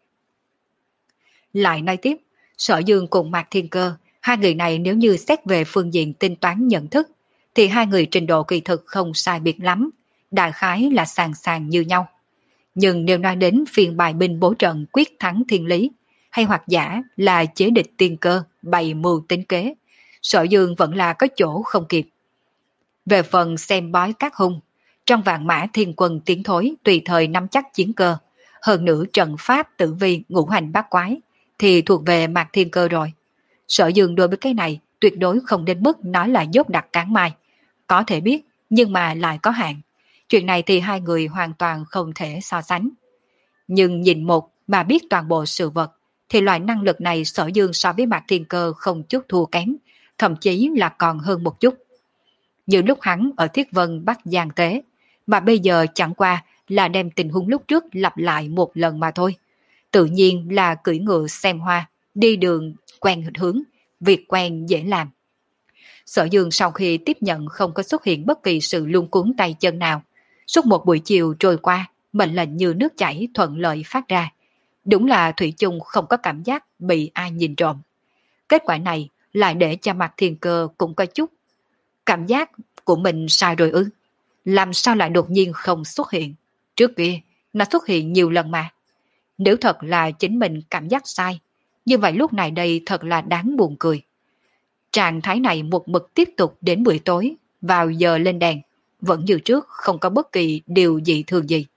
Lại nói tiếp, Sở Dương cùng Mạc Thiên Cơ, hai người này nếu như xét về phương diện tính toán nhận thức, thì hai người trình độ kỳ thực không sai biệt lắm, đại khái là sàng sàng như nhau. Nhưng nếu nói đến phiên bài binh bố trận quyết thắng thiên lý, hay hoặc giả là chế địch tiên cơ, bày mưu tính kế, Sở Dương vẫn là có chỗ không kịp. Về phần xem bói các hung, trong vạn mã thiên quân tiến thối tùy thời nắm chắc chiến cơ, hơn nữa trận pháp tử vi ngũ hành bát quái, thì thuộc về Mạc Thiên Cơ rồi. Sở Dương đối với cái này tuyệt đối không đến mức nói là dốt đặc cán mai. Có thể biết, nhưng mà lại có hạn. Chuyện này thì hai người hoàn toàn không thể so sánh. Nhưng nhìn một mà biết toàn bộ sự vật, thì loại năng lực này Sở Dương so với Mạc Thiên Cơ không chút thua kém, thậm chí là còn hơn một chút. Như lúc hắn ở Thiết Vân bắt Giang Tế, mà bây giờ chẳng qua là đem tình huống lúc trước lặp lại một lần mà thôi. Tự nhiên là cưỡi ngựa xem hoa, đi đường quen hướng, việc quen dễ làm. Sở Dương sau khi tiếp nhận không có xuất hiện bất kỳ sự luống cuống tay chân nào. Suốt một buổi chiều trôi qua, mệnh lệnh như nước chảy thuận lợi phát ra. Đúng là Thủy chung không có cảm giác bị ai nhìn trộm. Kết quả này lại để cho Mạc Thiên Cơ cũng có chút cảm giác của mình sai rồi ư. Làm sao lại đột nhiên không xuất hiện? Trước kia, nó xuất hiện nhiều lần mà. Nếu thật là chính mình cảm giác sai, như vậy lúc này đây thật là đáng buồn cười. Trạng thái này một mực tiếp tục đến buổi tối, vào giờ lên đèn, vẫn như trước không có bất kỳ điều gì thường gì.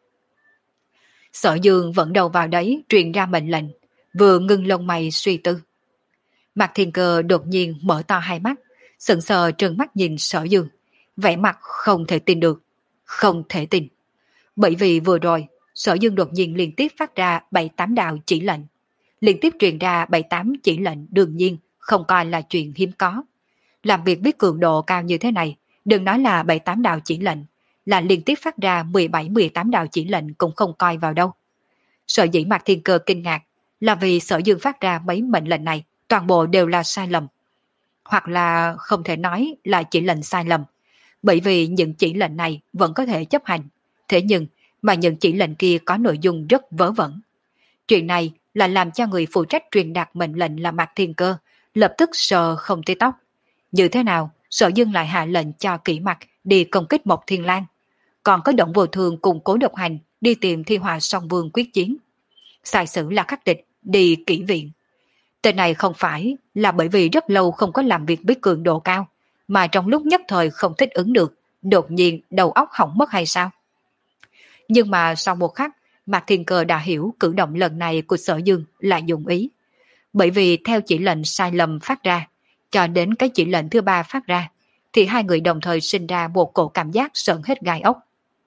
Sở Dương vẫn đầu vào đấy truyền ra mệnh lệnh, vừa ngưng lông mày suy tư. Mạc Thiên Cơ đột nhiên mở to hai mắt, sững sờ trừng mắt nhìn Sở Dương, vẻ mặt không thể tin được, không thể tin. Bởi vì vừa rồi, Sở Dương đột nhiên liên tiếp phát ra bảy tám đạo chỉ lệnh. Liên tiếp truyền ra bảy tám chỉ lệnh đương nhiên không coi là chuyện hiếm có. Làm việc với cường độ cao như thế này, đừng nói là bảy tám đạo chỉ lệnh, là liên tiếp phát ra mười bảy mười tám đạo chỉ lệnh cũng không coi vào đâu. Sở dĩ Mạc Thiên Cơ kinh ngạc là vì Sở Dương phát ra mấy mệnh lệnh này toàn bộ đều là sai lầm. Hoặc là không thể nói là chỉ lệnh sai lầm, bởi vì những chỉ lệnh này vẫn có thể chấp hành. Thế nhưng mà những chỉ lệnh kia có nội dung rất vớ vẩn. Chuyện này là làm cho người phụ trách truyền đạt mệnh lệnh là Mạc Thiên Cơ lập tức sờ không tê tóc. Như thế nào Sở Dương lại hạ lệnh cho Kỷ Mặc đi công kích Mộc Thiên Lang, còn có Động Vô Thường cùng Cố Độc Hành đi tìm Thi Hỏa Song Vương quyết chiến. Sai sử là khắc địch đi kỹ viện. Tên này không phải là bởi vì rất lâu không có làm việc với cường độ cao, mà trong lúc nhất thời không thích ứng được, đột nhiên đầu óc hỏng mất hay sao? Nhưng mà sau một khắc, Mạc Thiên Cơ đã hiểu cử động lần này của Sở Dương là dụng ý. Bởi vì theo chỉ lệnh sai lầm phát ra, cho đến cái chỉ lệnh thứ ba phát ra, thì hai người đồng thời sinh ra một cổ cảm giác sợn hết gai ốc.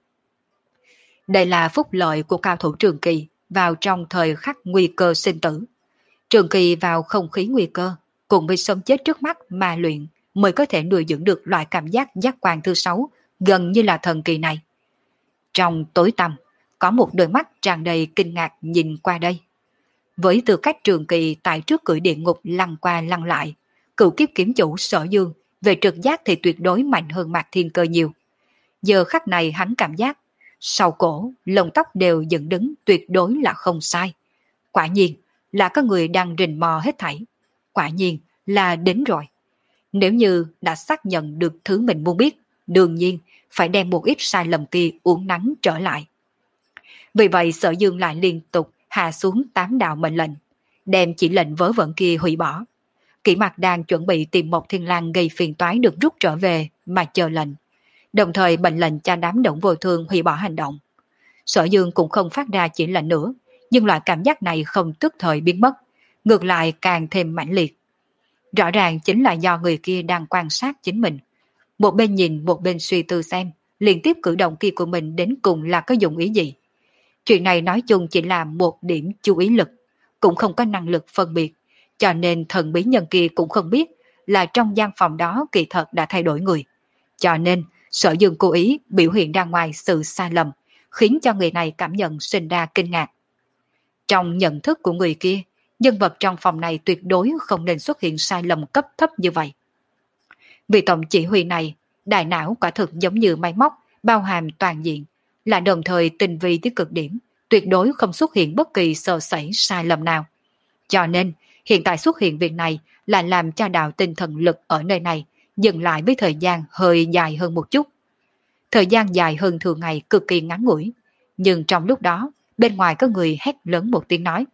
Đây là phúc lợi của cao thủ Trường Kỳ vào trong thời khắc nguy cơ sinh tử. Trường Kỳ vào không khí nguy cơ, cùng với sống chết trước mắt mà luyện, mới có thể nuôi dưỡng được loại cảm giác giác quan thứ sáu, gần như là thần kỳ này. Trong tối tăm, có một đôi mắt tràn đầy kinh ngạc nhìn qua đây. Với tư cách Trường Kỳ tại trước cửa địa ngục lăn qua lăn lại, cựu kiếp kiếm chủ Sở Dương về trực giác thì tuyệt đối mạnh hơn Mạc Thiên Cơ nhiều. Giờ khắc này hắn cảm giác, sau cổ, lông tóc đều dựng đứng tuyệt đối là không sai. Quả nhiên là có người đang rình mò hết thảy. Quả nhiên là đến rồi. Nếu như đã xác nhận được thứ mình muốn biết, đương nhiên phải đem một ít sai lầm kia uốn nắn trở lại. Vì vậy Sở Dương lại liên tục hạ xuống tám đạo mệnh lệnh, đem chỉ lệnh vớ vẩn kia hủy bỏ. Kỷ Mặc đang chuẩn bị tìm Mộc Thiên Lang gây phiền toái được rút trở về mà chờ lệnh, đồng thời mệnh lệnh cho đám Động Vô Thường hủy bỏ hành động. Sở Dương cũng không phát ra chỉ lệnh nữa, nhưng loại cảm giác này không tức thời biến mất, ngược lại càng thêm mãnh liệt. Rõ ràng chính là do người kia đang quan sát chính mình. Một bên nhìn một bên suy tư xem liên tiếp cử động kia của mình đến cùng là có dụng ý gì. Chuyện này nói chung chỉ là một điểm chú ý lực, cũng không có năng lực phân biệt, cho nên thần bí nhân kia cũng không biết là trong gian phòng đó kỳ thật đã thay đổi người. Cho nên Sở Dương cố ý biểu hiện ra ngoài sự sai lầm, khiến cho người này cảm nhận sinh ra kinh ngạc. Trong nhận thức của người kia, nhân vật trong phòng này tuyệt đối không nên xuất hiện sai lầm cấp thấp như vậy. Vì tổng chỉ huy này, đại não quả thực giống như máy móc, bao hàm toàn diện, là đồng thời tinh vi tới cực điểm, tuyệt đối không xuất hiện bất kỳ sơ sẩy sai lầm nào. Cho nên, hiện tại xuất hiện việc này là làm cho đạo tinh thần lực ở nơi này dừng lại với thời gian hơi dài hơn một chút. Thời gian dài hơn thường ngày cực kỳ ngắn ngủi, nhưng trong lúc đó, bên ngoài có người hét lớn một tiếng nói.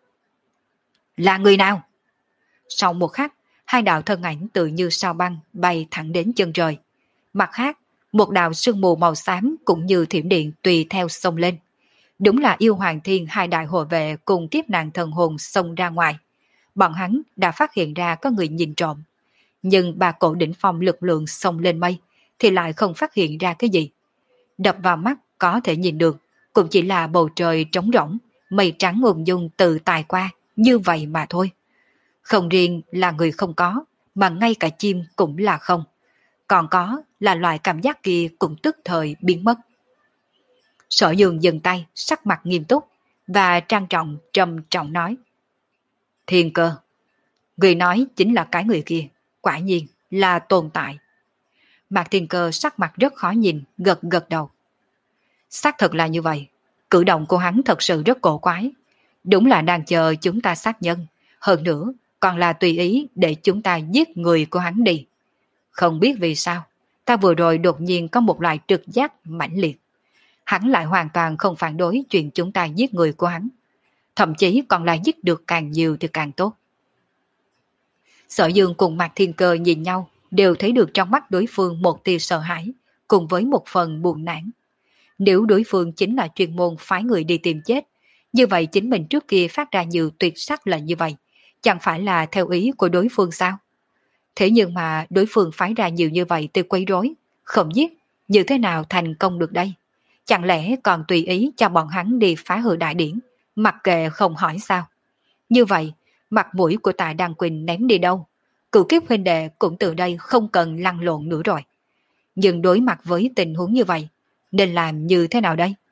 Là người nào? Sau một khắc, hai đạo thân ảnh tự như sao băng bay thẳng đến chân trời. Mặt khác, một đạo sương mù màu xám cũng như thiểm điện tùy theo xông lên. Đúng là yêu hoàng thiên hai đại hộ vệ cùng kiếp nạn thần hồn xông ra ngoài. Bọn hắn đã phát hiện ra có người nhìn trộm. Nhưng ba cổ đỉnh phong lực lượng xông lên mây thì lại không phát hiện ra cái gì. Đập vào mắt có thể nhìn được, cũng chỉ là bầu trời trống rỗng, mây trắng ung dung từ tài qua, như vậy mà thôi. Không riêng là người không có, mà ngay cả chim cũng là không. Còn có là loại cảm giác kia cũng tức thời biến mất. Sở Dương dừng tay, sắc mặt nghiêm túc, và trang trọng trầm trọng nói. Thiên Cơ, người nói chính là cái người kia, quả nhiên là tồn tại. Mạc Thiên Cơ sắc mặt rất khó nhìn, gật gật đầu. Xác thực là như vậy, cử động của hắn thật sự rất cổ quái. Đúng là đang chờ chúng ta sát nhân, hơn nữa còn là tùy ý để chúng ta giết người của hắn đi. Không biết vì sao, ta vừa rồi đột nhiên có một loại trực giác mãnh liệt. Hắn lại hoàn toàn không phản đối chuyện chúng ta giết người của hắn. Thậm chí còn là giết được càng nhiều thì càng tốt. Sở Dương cùng Mạc Thiên Cơ nhìn nhau, đều thấy được trong mắt đối phương một tia sợ hãi, cùng với một phần buồn nản. Nếu đối phương chính là chuyên môn phái người đi tìm chết, như vậy chính mình trước kia phát ra nhiều tuyệt sắc là như vậy, chẳng phải là theo ý của đối phương sao? Thế nhưng mà đối phương phái ra nhiều như vậy từ quấy rối, không giết, như thế nào thành công được đây? Chẳng lẽ còn tùy ý cho bọn hắn đi phá hư đại điển, mặc kệ không hỏi sao? Như vậy, mặt mũi của Tạ Đăng Quỳnh ném đi đâu? Cựu kiếp huynh đệ cũng từ đây không cần lăn lộn nữa rồi. Nhưng đối mặt với tình huống như vậy, nên làm như thế nào đây?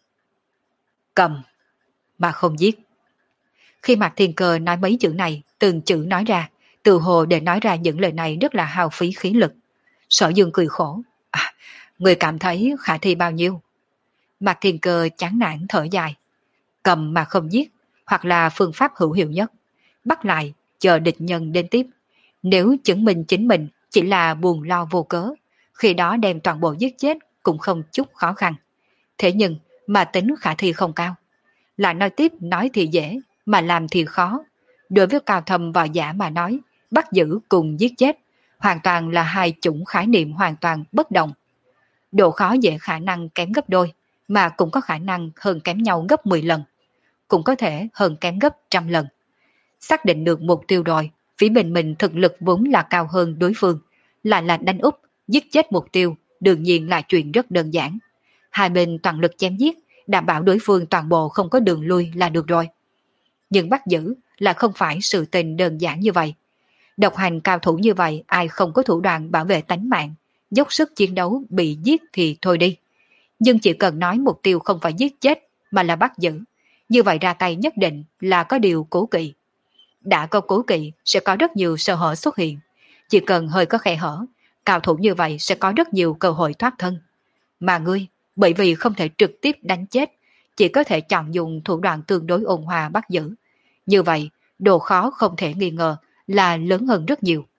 Cầm, mà không giết. Khi Mạc Thiên Cơ nói mấy chữ này, từng chữ nói ra, từ hồ để nói ra những lời này rất là hao phí khí lực. Sở Dương cười khổ. À, người cảm thấy khả thi bao nhiêu? Mạc Thiên Cơ chán nản thở dài. Cầm mà không giết, hoặc là phương pháp hữu hiệu nhất. Bắt lại, chờ địch nhân đến tiếp. Nếu chứng minh chính mình chỉ là buồn lo vô cớ, khi đó đem toàn bộ giết chết cũng không chút khó khăn. Thế nhưng mà tính khả thi không cao. Lại nói tiếp nói thì dễ, mà làm thì khó. Đối với cao thâm và giả mà nói, bắt giữ cùng giết chết, hoàn toàn là hai chủng khái niệm hoàn toàn bất đồng. Độ khó dễ khả năng kém gấp đôi, mà cũng có khả năng hơn kém nhau gấp mười lần. Cũng có thể hơn kém gấp trăm lần. Xác định được mục tiêu rồi, phía mình mình thực lực vốn là cao hơn đối phương, lại là đánh úp, giết chết mục tiêu, đương nhiên là chuyện rất đơn giản. Hai bên toàn lực chém giết, đảm bảo đối phương toàn bộ không có đường lui là được rồi. Nhưng bắt giữ là không phải sự tình đơn giản như vậy. Độc hành cao thủ như vậy, ai không có thủ đoạn bảo vệ tánh mạng, dốc sức chiến đấu bị giết thì thôi đi. Nhưng chỉ cần nói mục tiêu không phải giết chết mà là bắt giữ, như vậy ra tay nhất định là có điều cố kỵ. Đã có cố kỵ sẽ có rất nhiều sơ hở xuất hiện. Chỉ cần hơi có khe hở, cao thủ như vậy sẽ có rất nhiều cơ hội thoát thân. Mà ngươi, bởi vì không thể trực tiếp đánh chết, chỉ có thể chọn dùng thủ đoạn tương đối ôn hòa bắt giữ. Như vậy, độ khó không thể nghi ngờ là lớn hơn rất nhiều.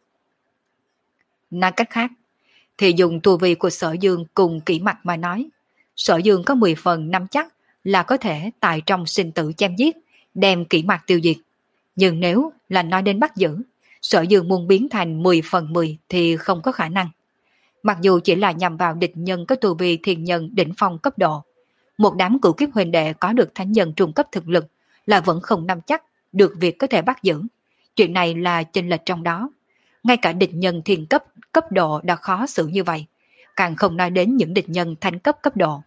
Nói cách khác, thì dùng tu vi của Sở Dương cùng kỹ mặt mà nói, Sở Dương có mười phần năm chắc là có thể tại trong sinh tử chém giết, đem kỹ mặt tiêu diệt. Nhưng nếu là nói đến bắt giữ, Sở Dương muốn biến thành mười phần mười thì không có khả năng. Mặc dù chỉ là nhằm vào địch nhân có tu vi thiên nhân đỉnh phong cấp độ, một đám cửu kiếp huynh đệ có được thánh nhân trung cấp thực lực là vẫn không nắm chắc được việc có thể bắt giữ. Chuyện này là chênh lệch trong đó. Ngay cả địch nhân thiên cấp cấp độ đã khó xử như vậy, càng không nói đến những địch nhân thánh cấp cấp độ.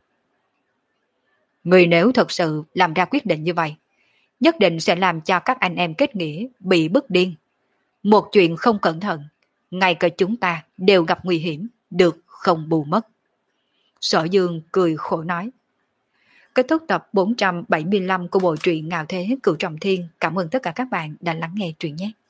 Người nếu thật sự làm ra quyết định như vậy, nhất định sẽ làm cho các anh em kết nghĩa bị bức điên. Một chuyện không cẩn thận, ngay cả chúng ta đều gặp nguy hiểm, được không bù mất. Sở Dương cười khổ nói. Kết thúc tập bốn trăm bảy mươi lăm của bộ truyện Ngạo Thế Cửu Trọng Thiên. Cảm ơn tất cả các bạn đã lắng nghe truyện nhé.